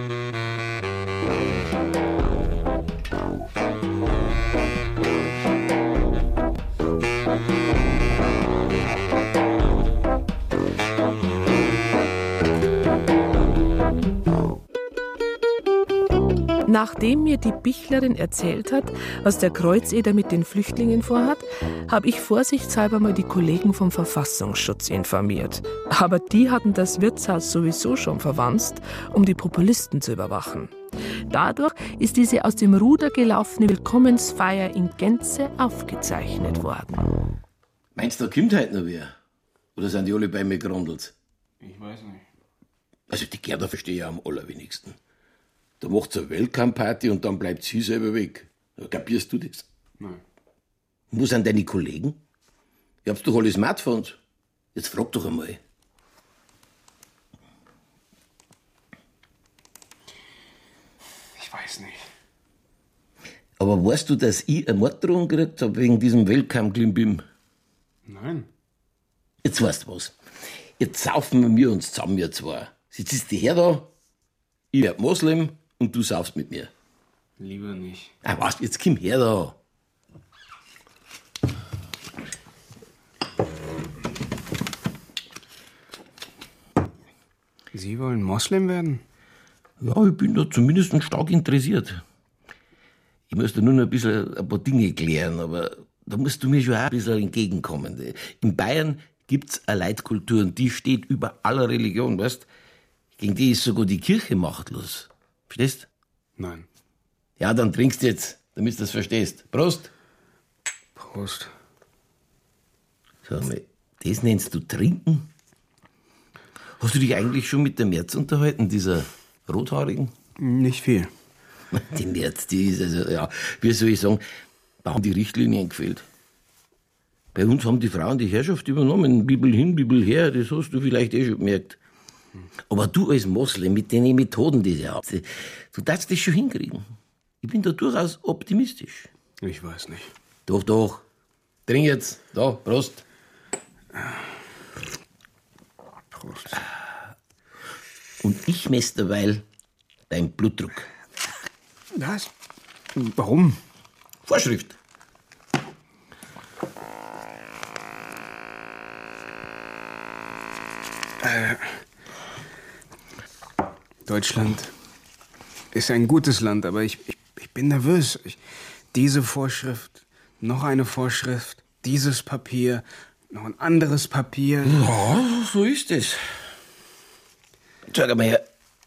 D: Nachdem mir die Bichlerin erzählt hat, was der Kreuzeder mit den Flüchtlingen vorhat, habe ich vorsichtshalber mal die Kollegen vom Verfassungsschutz informiert. Aber die hatten das Wirtshaus sowieso schon verwanzt, um die Populisten zu überwachen. dadurch ist diese aus dem Ruder gelaufene Willkommensfeier in Gänze aufgezeichnet worden.
A: Meinst du, da kommt heute noch wer? Oder sind die alle bei mir gerundelt?
H: Ich weiß nicht.
A: Also die Gerda verstehe ich am allerwenigsten. Da macht sie eine Welcome-Party und dann bleibt sie selber weg. Kapierst du das?
H: Nein.
A: Wo sind deine Kollegen? Ihr habt doch alle Smartphones. Jetzt frag doch einmal.
H: Ich weiß nicht.
A: Aber weißt du, dass ich eine Morddrohung gekriegt habe wegen diesem Welcome-Klimbim?
H: Nein.
A: Jetzt weißt du was. Jetzt saufen wir uns zusammen, wir zwei. Jetzt ist die her da, ich werd Moslem und du saufst mit mir.
H: Lieber nicht.
A: Ah, was, jetzt komm her da.
H: Sie wollen Moslem werden?
A: Ja, ich bin da zumindest stark interessiert. Ich muss da nur noch ein paar Dinge klären, aber da musst du mir schon auch ein bisschen entgegenkommen. In Bayern gibt's eine Leitkultur und die steht über aller Religion, weißt? Gegen die ist sogar die Kirche machtlos. Verstehst?
H: Nein.
A: Ja, dann trinkst jetzt, damit du das verstehst. Prost!
H: Prost.
A: Sag mal, das nennst du trinken? Hast du dich eigentlich schon mit der Merz unterhalten, dieser Rothaarigen?
H: Nicht viel.
A: Die Merz, die ist also, ja, wie soll ich sagen, da haben die Richtlinien gefehlt. Bei uns haben die Frauen die Herrschaft übernommen. Bibel hin, Bibel her, das hast du vielleicht schon gemerkt. Aber du als Moslem mit den Methoden, die sie haben, du darfst das schon hinkriegen. Ich bin da durchaus optimistisch.
H: Ich weiß nicht.
A: Doch, doch. Trink jetzt. Da, Prost.
H: Prost.
A: Und ich messe derweil deinen Blutdruck.
H: Was? Warum?
A: Vorschrift.
H: Deutschland ist ein gutes Land, aber ich bin nervös. Diese Vorschrift, noch eine Vorschrift, dieses Papier, noch ein anderes Papier.
A: Ja, so ist es. Sag einmal her.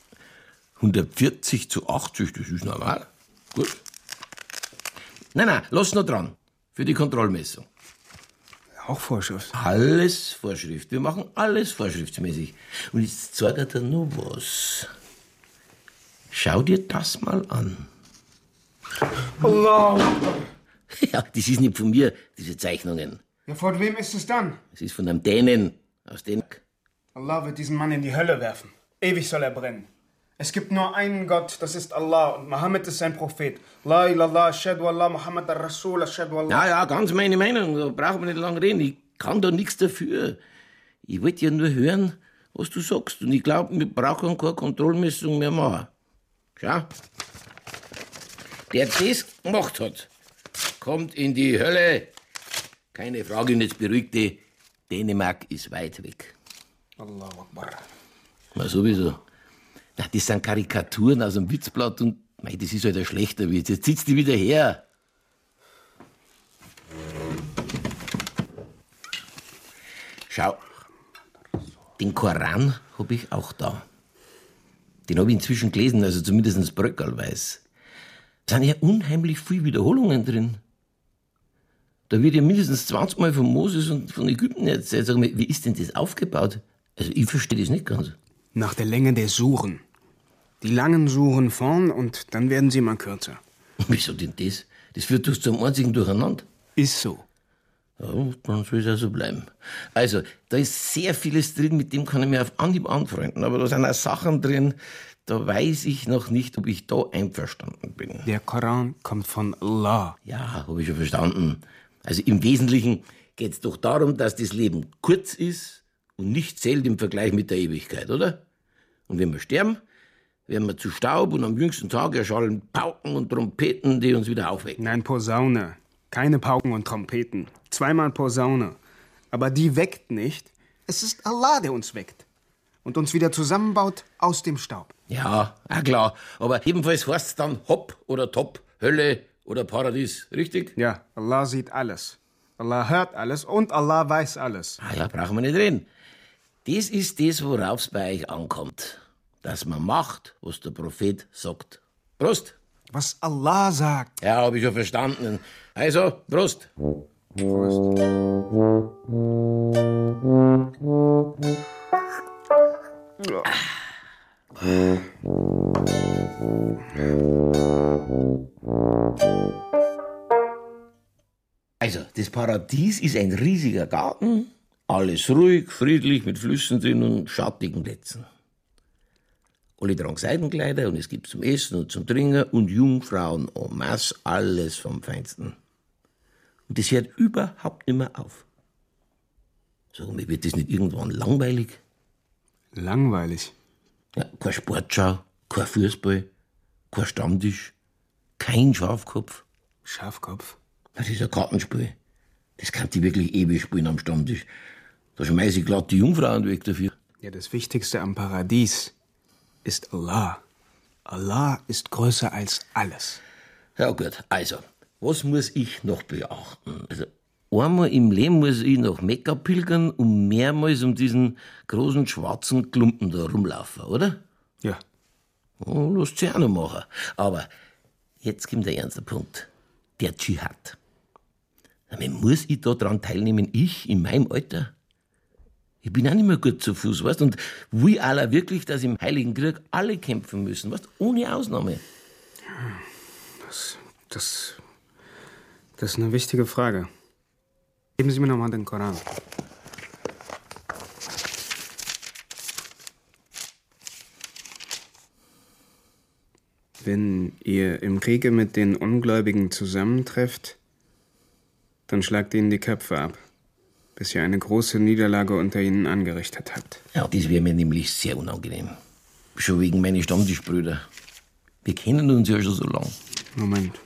A: 140:80, das ist normal. Gut. Nein, lass noch dran. Für die Kontrollmessung.
H: Auch Vorschrift.
A: Alles Vorschrift. Wir machen alles vorschriftsmäßig. Und jetzt zeig ich dir noch was. Schau dir das mal an.
H: Allah!
A: Ja, das ist nicht von mir, diese Zeichnungen.
H: Ja, von wem ist es dann?
A: Das ist von einem Dänen aus Dänemark.
H: Allah wird diesen Mann in die Hölle werfen. Ewig soll er brennen. Es gibt nur einen Gott, das ist Allah, und Mohammed ist sein Prophet. La ilallah, ashhadu Allah, Muhammad ar-Rasul, ashhadu Allah.
A: Ja, ganz meine Meinung, da brauchen wir nicht lange reden. Ich kann da nichts dafür. Ich wollte ja nur hören, was du sagst. Und ich glaube, wir brauchen keine Kontrollmessung mehr machen. Schau. Der das gemacht hat, kommt in die Hölle. Keine Frage, und jetzt beruhigte, Dänemark ist weit weg.
H: Allahu Akbar.
A: Na sowieso. Na, das sind Karikaturen aus dem Witzblatt und mei, das ist halt ein schlechter Witz. Jetzt sitzt die wieder her. Schau, den Koran hab ich auch da. Den hab ich inzwischen gelesen, also zumindest bröckelweise. Da sind ja unheimlich viele Wiederholungen drin. Da wird ja mindestens 20 Mal von Moses und von Ägypten erzählt. Sag mal, wie ist denn das aufgebaut? Also ich verstehe das nicht ganz.
H: Nach der Länge der Suren. Die langen Suren vorn und dann werden sie immer kürzer.
A: Wieso denn das? Das führt doch zum einzigen Durcheinander.
H: Ist so.
A: Ja, dann soll es ja so bleiben. Also, da ist sehr vieles drin, mit dem kann ich mich auf Anhieb anfreunden. Aber da sind auch Sachen drin, da weiß ich noch nicht, ob ich da einverstanden bin.
H: Der Koran kommt von Allah.
A: Ja, habe ich schon verstanden. Also im Wesentlichen geht es doch darum, dass das Leben kurz ist und nicht zählt im Vergleich mit der Ewigkeit, oder? Und wenn wir sterben, werden wir zu Staub und am jüngsten Tag erschallen Pauken und Trompeten, die uns wieder aufwecken.
H: Nein, Posaune. Keine Pauken und Trompeten. 2-mal Posaune. Aber die weckt nicht. Es ist Allah, der uns weckt. Und uns wieder zusammenbaut aus dem Staub.
A: Ja, klar. Aber jedenfalls heißt es dann Hopp oder Top, Hölle oder Paradies, richtig?
H: Ja, Allah sieht alles. Allah hört alles und Allah weiß alles.
A: Ja, brauchen wir nicht reden. Das ist das, worauf es bei euch ankommt. Dass man macht, was der Prophet sagt. Prost.
H: Was Allah sagt.
A: Ja, hab ich schon verstanden. Also, Prost.
H: Prost.
A: Also, das Paradies ist ein riesiger Garten, alles ruhig, friedlich, mit Flüssen drin und schattigen Plätzen. Alle tragen Seidenkleider und es gibt zum Essen und zum Trinken und Jungfrauen en masse, alles vom Feinsten. Und das hört überhaupt nicht mehr auf. Sag mal, wird das nicht irgendwann langweilig?
H: Langweilig.
A: Ja, kein Sportschau, kein Fußball, kein Stammtisch, kein Schafkopf.
H: Schafkopf?
A: Das ist ein Kartenspiel. Das kann die wirklich ewig spielen am Stammtisch. Da schmeiß ich glatt die Jungfrauen weg dafür.
H: Ja, das Wichtigste am Paradies ist Allah. Allah ist größer als alles.
A: Ja gut, also, was muss ich noch beachten? Also, einmal im Leben muss ich nach Mekka pilgern und mehrmals um diesen großen schwarzen Klumpen da rumlaufen, oder?
H: Ja.
A: Oh, lasst sie auch noch machen. Aber jetzt kommt der ernste Punkt. Der Dschihad. Muss ich da dran teilnehmen? Ich, in meinem Alter? Ich bin auch nicht mehr gut zu Fuß, weißt? Und will Allah wirklich, dass im Heiligen Krieg alle kämpfen müssen, weißt? Ohne Ausnahme.
H: Das ist eine wichtige Frage. Geben Sie mir nochmal den Koran. Wenn ihr im Kriege mit den Ungläubigen zusammentrefft, dann schlagt ihnen die Köpfe ab, bis ihr eine große Niederlage unter ihnen angerichtet habt.
A: Ja, das wäre mir nämlich sehr unangenehm. Schon wegen meiner Stammtischbrüder. Wir kennen uns ja schon so lang.
H: Moment.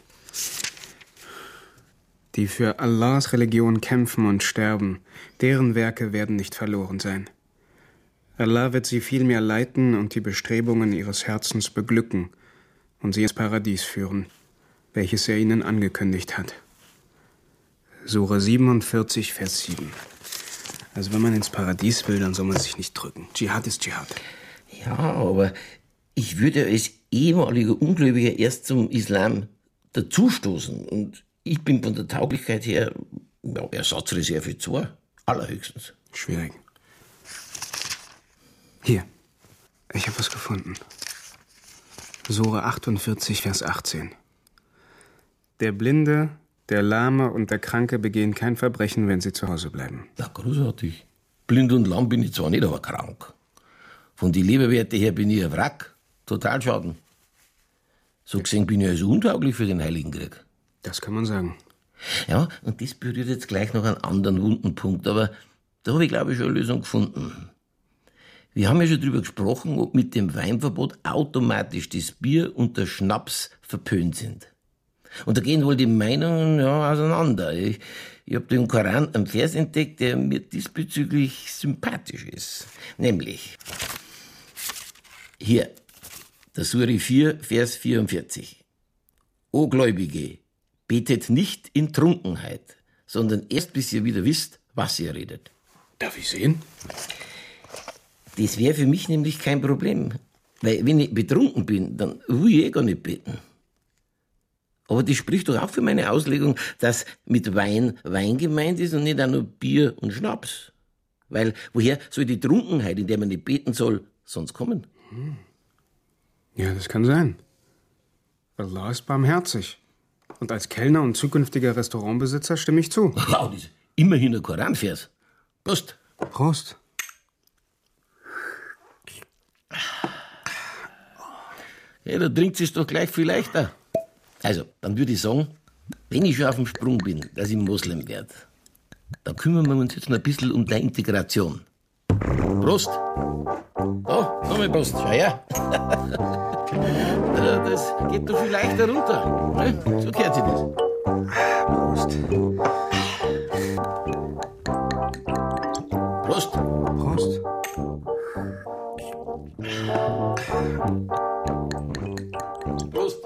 H: Die für Allahs Religion kämpfen und sterben, deren Werke werden nicht verloren sein. Allah wird sie vielmehr leiten und die Bestrebungen ihres Herzens beglücken und sie ins Paradies führen, welches er ihnen angekündigt hat. Sure 47, Vers 7. Also wenn man ins Paradies will, dann soll man sich nicht drücken. Dschihad ist Dschihad.
A: Ja, aber ich würde als ehemaliger Ungläubiger erst zum Islam dazustoßen. Und ich bin von der Tauglichkeit her Ersatzreserve 2. Allerhöchstens.
H: Schwierig. Hier, ich habe was gefunden. Sure 48, Vers 18. Der Blinde, der Lahme und der Kranke begehen kein Verbrechen, wenn sie zu Hause bleiben.
A: Ja, großartig. Blind und lahm bin ich zwar nicht, aber krank. Von den Leberwerten her bin ich ein Wrack. Total schaden. So gesehen bin ich also untauglich für den Heiligen Krieg.
H: Das kann man sagen.
A: Ja, und das berührt jetzt gleich noch einen anderen wunden Punkt, aber da habe ich, glaube ich, schon eine Lösung gefunden. Wir haben ja schon drüber gesprochen, ob mit dem Weinverbot automatisch das Bier und der Schnaps verpönt sind. Und da gehen wohl die Meinungen auseinander. Ich habe im Koran einen Vers entdeckt, der mir diesbezüglich sympathisch ist. Nämlich hier, der Sure 4, Vers 44. O Gläubige, betet nicht in Trunkenheit, sondern erst bis ihr wieder wisst, was ihr redet.
H: Darf ich sehen?
A: Das wäre für mich nämlich kein Problem. Weil wenn ich betrunken bin, dann will ich gar nicht beten. Aber das spricht doch auch für meine Auslegung, dass mit Wein Wein gemeint ist und nicht auch nur Bier und Schnaps. Weil woher soll die Trunkenheit, in der man nicht beten soll, sonst kommen?
H: Ja, das kann sein. Allah ist barmherzig. Und als Kellner und zukünftiger Restaurantbesitzer stimme ich zu.
A: Wow, das ist immerhin ein Koranvers. Prost.
H: Prost.
A: Ja, da trinkt es doch gleich viel leichter. Also, dann würde ich sagen, wenn ich schon auf dem Sprung bin, dass ich Moslem werde, dann kümmern wir uns jetzt noch ein bisschen um die Integration. Prost! Da, nochmal Prost, schau her. Das geht doch viel leichter runter. Ne? So gehört sich das. Prost!
H: Prost.
A: Prost!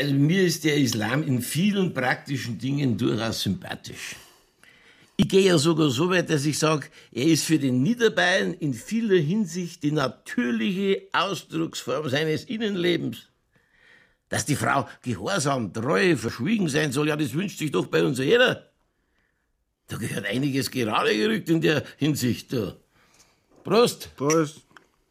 A: Also mir ist der Islam in vielen praktischen Dingen durchaus sympathisch. Ich gehe ja sogar so weit, dass ich sage, er ist für den Niederbayern in vieler Hinsicht die natürliche Ausdrucksform seines Innenlebens. Dass die Frau gehorsam, treu, verschwiegen sein soll, ja, das wünscht sich doch bei uns jeder. Da gehört einiges gerade gerückt in der Hinsicht. Da. Prost!
H: Prost.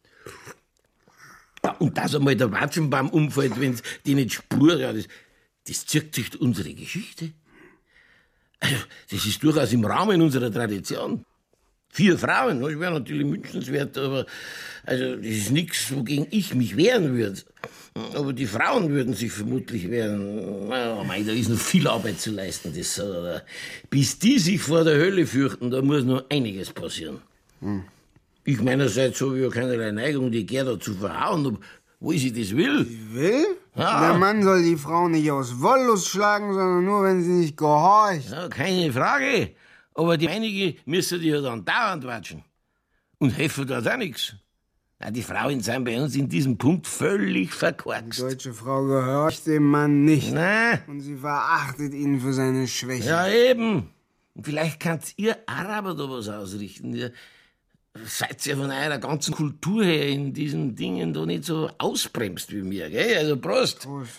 A: Ja, und dass einmal der Watschenbaum umfällt, wenn die nicht spürt, ja, das zirkt sich durch unsere Geschichte. Also, das ist durchaus im Rahmen unserer Tradition. 4 Frauen, das wäre natürlich wünschenswert, aber also, das ist nichts, wogegen ich mich wehren würde. Aber die Frauen würden sich vermutlich wehren. Oh mein, da ist noch viel Arbeit zu leisten. Bis die sich vor der Hölle fürchten, da muss noch einiges passieren. Ich meinerseits habe ja keinerlei Neigung, die Gerda zu verhauen, obwohl sie das will.
H: Sie will?
A: Ja.
H: Der Mann soll die Frau nicht aus Wollust schlagen, sondern nur, wenn sie nicht gehorcht.
A: Ja, keine Frage. Aber die einige müssen die ja dann dauernd watschen. Und helfen da auch nichts. Die Frauen sind bei uns in diesem Punkt völlig verkorkst.
H: Die deutsche Frau gehorcht dem Mann nicht.
A: Nein.
H: Und sie verachtet ihn für seine Schwäche.
A: Ja, eben. Und vielleicht könnt ihr Araber da was ausrichten. Ihr seid ja von einer ganzen Kultur her in diesen Dingen da nicht so ausbremst wie mir, gell? Also Prost.
H: Prost.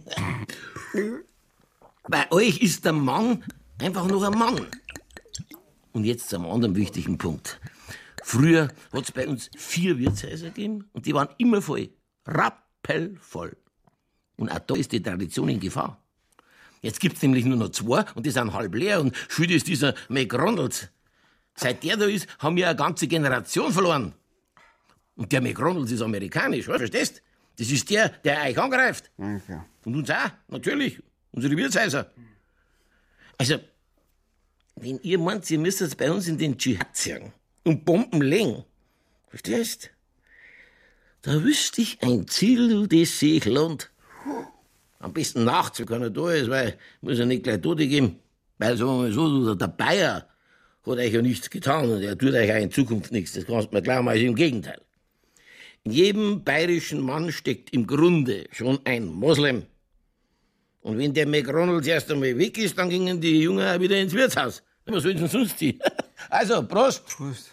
A: Bei euch ist der Mann einfach noch ein Mann. Und jetzt zum anderen wichtigen Punkt. Früher hat es bei uns 4 Wirtshäuser gegeben und die waren immer voll. Rappelvoll. Und auch da ist die Tradition in Gefahr. Jetzt gibt's nämlich nur noch 2 und die sind halb leer und schuld ist dieser McRonalds. Seit der da ist, haben wir eine ganze Generation verloren. Und der McRonalds ist amerikanisch, verstehst? Das ist der euch angreift.
H: Okay.
A: Und uns auch, natürlich. Unsere Wirtshäuser. Also, wenn ihr meint, ihr müsst jetzt bei uns in den Dschihad ziehen und Bomben legen, verstehst? Da wüsste ich ein Ziel, das sich lohnt. Am besten nachts, wenn keiner da ist, weil muss ja nicht gleich Tote geben. Weil, sagen wir mal so, der Bayer hat euch ja nichts getan und er tut euch auch in Zukunft nichts. Das kannst du mir glauben, also im Gegenteil. In jedem bayerischen Mann steckt im Grunde schon ein Moslem. Und wenn der McRonalds erst einmal weg ist, dann gingen die Jungen auch wieder ins Wirtshaus. Was sollen sie sonst die? Also, Prost.
H: Prost.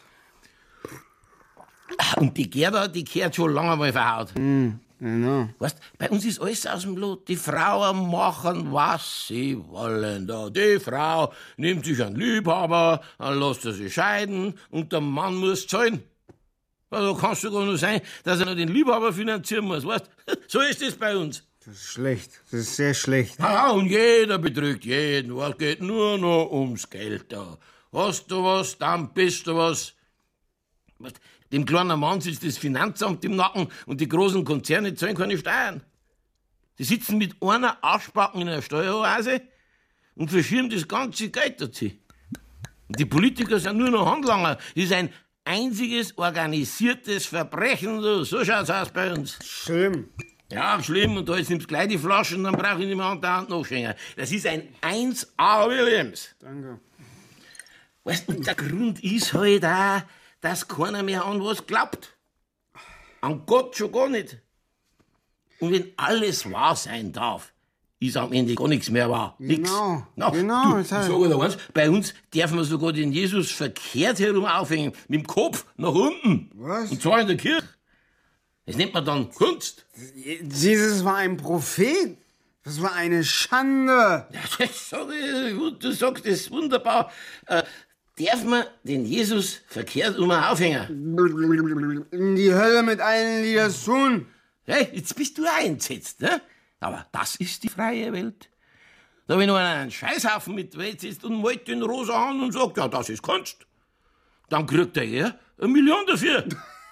A: Und die Gerda, die kehrt schon lange mal verhaut.
H: Genau.
A: Weißt, bei uns ist alles aus dem Lot. Die Frauen machen, was sie wollen. Da. Die Frau nimmt sich einen Liebhaber, dann lässt er sich scheiden und der Mann muss zahlen. Also kann es sogar nur sein, dass er noch den Liebhaber finanzieren muss. Weißt? So ist es bei uns.
H: Das ist schlecht. Das ist sehr schlecht.
A: Ja, und jeder betrügt jeden. Es geht nur noch ums Geld da. Hast du was, dann bist du was. Weißt, dem kleinen Mann sitzt das Finanzamt im Nacken und die großen Konzerne zahlen keine Steuern. Die sitzen mit einer Arschbacken in einer Steueroase und verschirmen das ganze Geld dazu. Und die Politiker sind nur noch Handlanger. Das ist ein einziges organisiertes Verbrechen. So schaut's aus bei uns.
H: Schlimm.
A: Ja, schlimm. Und da jetzt nimmst du gleich die Flaschen, dann brauche ich nicht mehr an der Hand nachschenken. Das ist ein 1A Williams.
H: Danke.
A: Weißt du, der Grund ist halt auch, dass keiner mehr an was glaubt. An Gott schon gar nicht. Und wenn alles wahr sein darf, ist am Ende gar nichts mehr wahr. Nix.
H: Genau,
A: Na,
H: genau,
A: Du,
H: das
A: ich
H: heißt-
A: sag dir eins, bei uns darf man sogar den Jesus verkehrt herum aufhängen, mit dem Kopf nach unten.
H: Was?
A: Und zwar in der Kirche. Das nennt man dann Kunst.
H: Jesus war ein Prophet. Das war eine Schande.
A: Ja, das sag ich, du sagst das wunderbar. Darf man den Jesus verkehrt aufhängen?
H: In die Hölle mit allen, die das tun.
A: Hey, jetzt bist du auch entsetzt, ne? Aber das ist die freie Welt. Da wenn einer einen Scheißhaufen mit Welt sitzt und malt den rosa an und sagt, ja, das ist Kunst, dann kriegt er 1 Million dafür.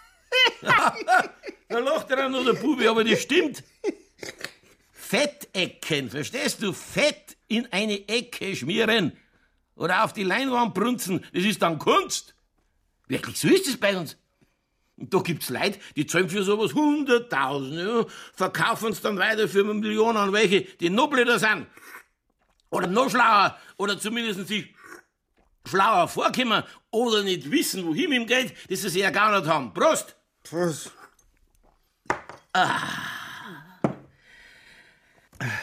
A: Da lacht er noch der Bubi, aber das stimmt. Fettecken, verstehst du? Fett in eine Ecke schmieren oder auf die Leinwand brunzen, das ist dann Kunst. Wirklich, so ist es bei uns. Und da gibt's Leute, die zahlen für sowas 100.000, ja, verkaufen es dann weiter für Millionen an welche, die noch blöder sind. Oder noch schlauer, oder zumindest sich schlauer vorkommen, oder nicht wissen, wohin mit dem Geld, das sie ja gar nicht haben. Prost!
H: Prost.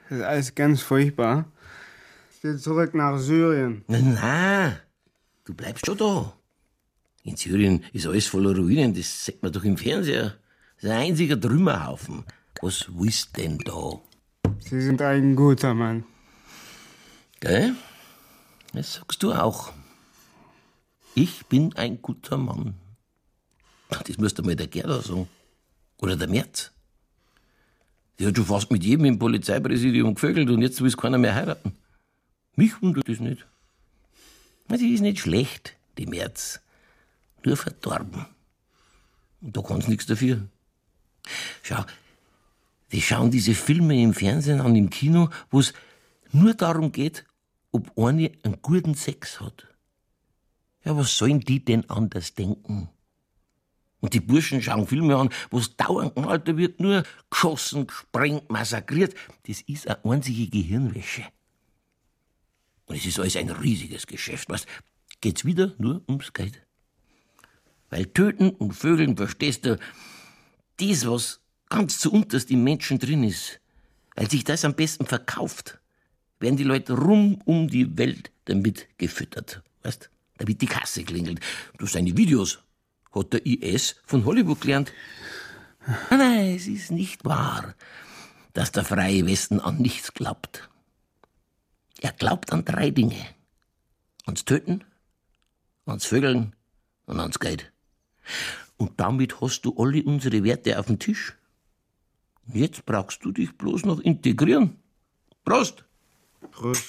H: Das ist alles ganz furchtbar. Ich will zurück nach Syrien.
A: Nein, du bleibst schon da. In Syrien ist alles voller Ruinen, das sieht man doch im Fernseher. Das ist ein einziger Trümmerhaufen. Was willst denn da?
H: Sie sind ein guter Mann.
A: Gell? Das sagst du auch. Ich bin ein guter Mann. Das müsste mal der Gerda sagen. Oder der Merz. Die hat schon fast mit jedem im Polizeipräsidium gevögelt und jetzt will keiner mehr heiraten. Mich wundert das nicht. Die ist nicht schlecht, die Merz. Nur verdorben. Und da kann sie nichts dafür. Schau, die schauen diese Filme im Fernsehen an, im Kino, wo es nur darum geht, ob eine einen guten Sex hat. Ja, was sollen die denn anders denken? Und die Burschen schauen Filme an, wo es dauernd gehalten wird, nur geschossen, gesprengt, massakriert. Das ist eine einzige Gehirnwäsche. Und es ist alles ein riesiges Geschäft. Was geht's wieder nur ums Geld? Weil Töten und Vögeln, verstehst du, das, was ganz zu unterst im Menschen drin ist, weil sich das am besten verkauft, werden die Leute rum um die Welt damit gefüttert. Weißt? Damit die Kasse klingelt. Durch seine Videos hat der IS von Hollywood gelernt. Nein, es ist nicht wahr, dass der freie Westen an nichts glaubt. Er glaubt an 3 Dinge. Ans Töten, ans Vögeln und ans Geld. Und damit hast du alle unsere Werte auf dem Tisch. Und jetzt brauchst du dich bloß noch integrieren. Prost!
H: Prost.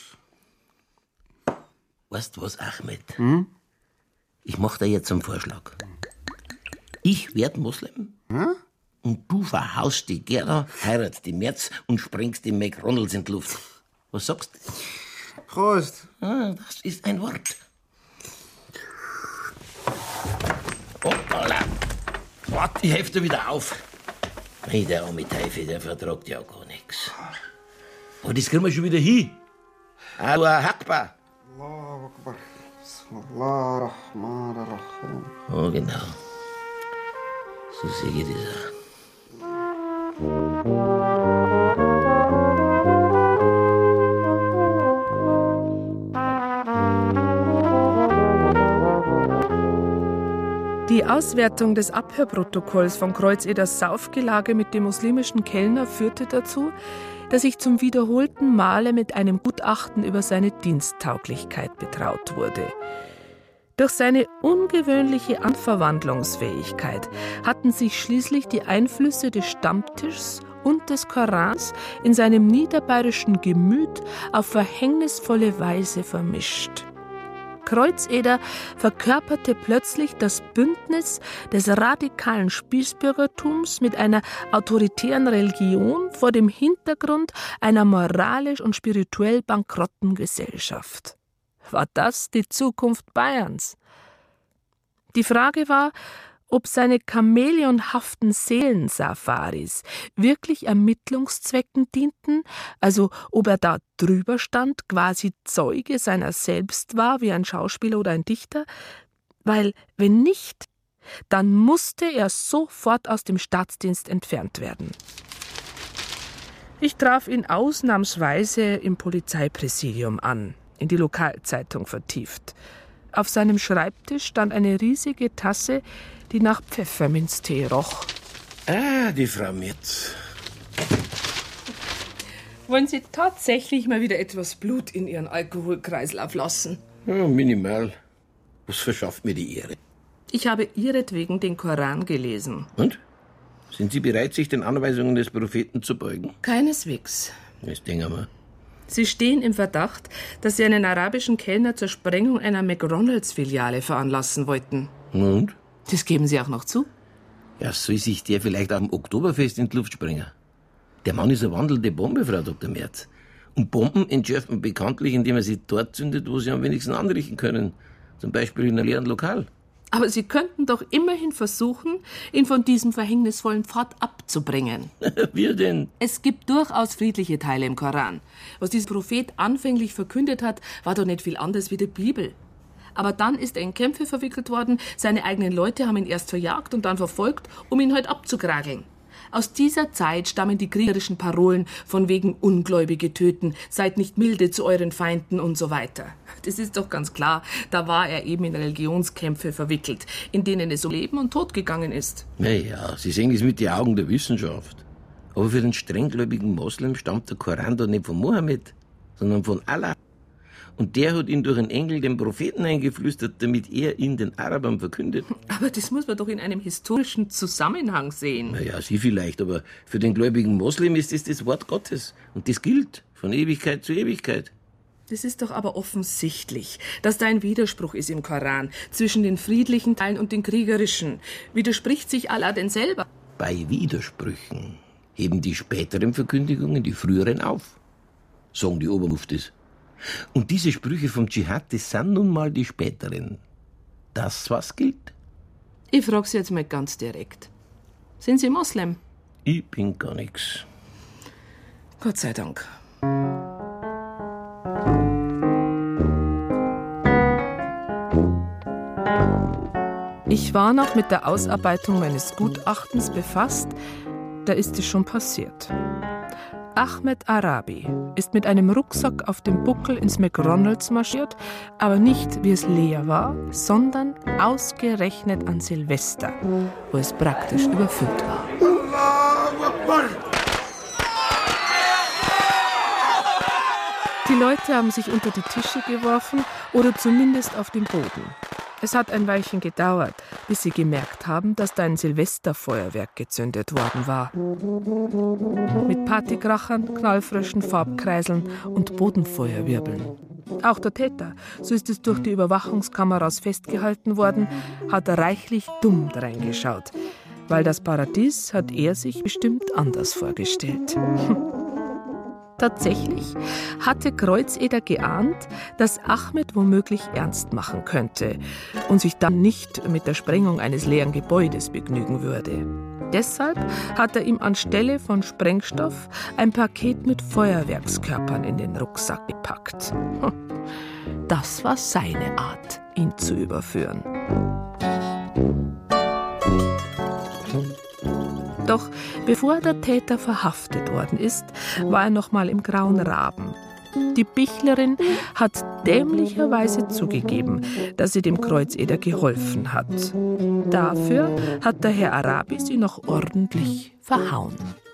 A: Weißt du was, Ahmed? Ich mach dir jetzt einen Vorschlag. Ich werd Moslem und du verhaust die Gerda, heiratst die Merz und sprengst den McDonalds in die Luft. Was sagst du?
H: Prost.
A: Das ist ein Wort. Hoppala. Warte, ich hefte wieder auf. Hey, der arme Teufel, der vertragt ja gar nichts. Aber das kriegen wir schon wieder hin. Allah Akbar.
H: Allahu Akbar. Bismillah Rahman Rahim.
A: Oh, genau. So sehe ich das
D: Die Auswertung des Abhörprotokolls von Kreuzeders Saufgelage mit dem muslimischen Kellner führte dazu, dass ich zum wiederholten Male mit einem Gutachten über seine Diensttauglichkeit betraut wurde. Durch seine ungewöhnliche Anverwandlungsfähigkeit hatten sich schließlich die Einflüsse des Stammtischs und des Korans in seinem niederbayerischen Gemüt auf verhängnisvolle Weise vermischt. Kreuzeder verkörperte plötzlich das Bündnis des radikalen Spießbürgertums mit einer autoritären Religion vor dem Hintergrund einer moralisch und spirituell bankrotten Gesellschaft. War das die Zukunft Bayerns? Die Frage war, ob seine chamäleonhaften Seelensafaris wirklich Ermittlungszwecken dienten, also ob er da drüber stand, quasi Zeuge seiner selbst war, wie ein Schauspieler oder ein Dichter, weil, wenn nicht, dann musste er sofort aus dem Staatsdienst entfernt werden. Ich traf ihn ausnahmsweise im Polizeipräsidium an, in die Lokalzeitung vertieft. Auf seinem Schreibtisch stand eine riesige Tasse, die nach Pfefferminztee roch.
A: die Frau Merz.
D: Wollen Sie tatsächlich mal wieder etwas Blut in Ihren Alkoholkreislauf lassen?
A: Ja, minimal. Was verschafft mir die Ehre?
D: Ich habe Ihretwegen den Koran gelesen.
A: Und? Sind Sie bereit, sich den Anweisungen des Propheten zu beugen?
D: Keineswegs.
A: Das denken wir.
D: Sie stehen im Verdacht, dass Sie einen arabischen Kellner zur Sprengung einer McDonalds-Filiale veranlassen wollten.
A: Und?
D: Das geben Sie auch noch zu?
A: Ja, soll sich der vielleicht am Oktoberfest in die Luft springen? Der Mann ist eine wandelnde Bombe, Frau Dr. Merz. Und Bomben entschärft man bekanntlich, indem man sie dort zündet, wo sie am wenigsten anrichten können. Zum Beispiel in einem leeren Lokal.
D: Aber Sie könnten doch immerhin versuchen, ihn von diesem verhängnisvollen Pfad abzubringen.
A: Wir denn?
D: Es gibt durchaus friedliche Teile im Koran. Was dieser Prophet anfänglich verkündet hat, war doch nicht viel anders wie die Bibel. Aber dann ist er in Kämpfe verwickelt worden, seine eigenen Leute haben ihn erst verjagt und dann verfolgt, um ihn halt abzukrageln. Aus dieser Zeit stammen die kriegerischen Parolen von wegen Ungläubige töten, seid nicht milde zu euren Feinden und so weiter. Das ist doch ganz klar, da war er eben in Religionskämpfe verwickelt, in denen es um Leben und Tod gegangen ist.
A: Naja, Sie sehen es mit den Augen der Wissenschaft. Aber für den strenggläubigen Moslem stammt der Koran doch nicht von Mohammed, sondern von Allah. Und der hat ihn durch einen Engel den Propheten eingeflüstert, damit er ihn den Arabern verkündet.
D: Aber das muss man doch in einem historischen Zusammenhang sehen.
A: Naja, Sie vielleicht, aber für den gläubigen Moslem ist es das Wort Gottes. Und das gilt von Ewigkeit zu Ewigkeit.
D: Das ist doch aber offensichtlich, dass da ein Widerspruch ist im Koran zwischen den friedlichen Teilen und den kriegerischen. Widerspricht sich Allah denn selber?
A: Bei Widersprüchen heben die späteren Verkündigungen die früheren auf, sagen die Obermuftis. Und diese Sprüche vom Dschihad, das sind nun mal die späteren. Das, was gilt?
D: Ich frage Sie jetzt mal ganz direkt. Sind Sie Moslem?
A: Ich bin gar nix.
D: Gott sei Dank. Ich war noch mit der Ausarbeitung meines Gutachtens befasst, da ist es schon passiert. Ahmed Arabi ist mit einem Rucksack auf dem Buckel ins McDonald's marschiert, aber nicht, wie es leer war, sondern ausgerechnet an Silvester, wo es praktisch überfüllt war. Die Leute haben sich unter die Tische geworfen oder zumindest auf den Boden. Es hat ein Weilchen gedauert, bis sie gemerkt haben, dass da ein Silvesterfeuerwerk gezündet worden war. Mit Partykrachern, knallfrischen Farbkreiseln und Bodenfeuerwirbeln. Auch der Täter, so ist es durch die Überwachungskameras festgehalten worden, hat reichlich dumm reingeschaut. Weil das Paradies hat er sich bestimmt anders vorgestellt. Tatsächlich hatte Kreuzeder geahnt, dass Ahmed womöglich ernst machen könnte und sich dann nicht mit der Sprengung eines leeren Gebäudes begnügen würde. Deshalb hat er ihm anstelle von Sprengstoff ein Paket mit Feuerwerkskörpern in den Rucksack gepackt. Das war seine Art, ihn zu überführen. Doch bevor der Täter verhaftet worden ist, war er noch mal im Grauen Raben. Die Bichlerin hat dämlicherweise zugegeben, dass sie dem Kreuzeder geholfen hat. Dafür hat der Herr Arabi sie noch ordentlich verhauen.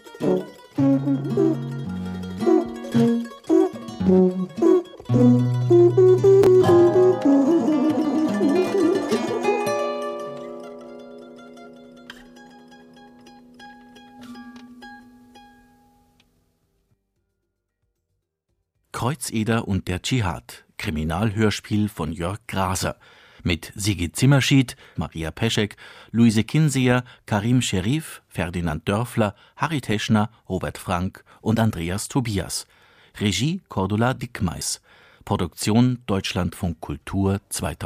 C: Kreuzeder und der Dschihad, Kriminalhörspiel von Jörg Graser, mit Sigi Zimmerschied, Maria Peschek, Luise Kinseher, Karim Scherif, Ferdinand Dörfler, Harry Teschner, Robert Frank und Andreas Tobias. Regie Cordula Dickmeis. Produktion Deutschlandfunk Kultur 2000.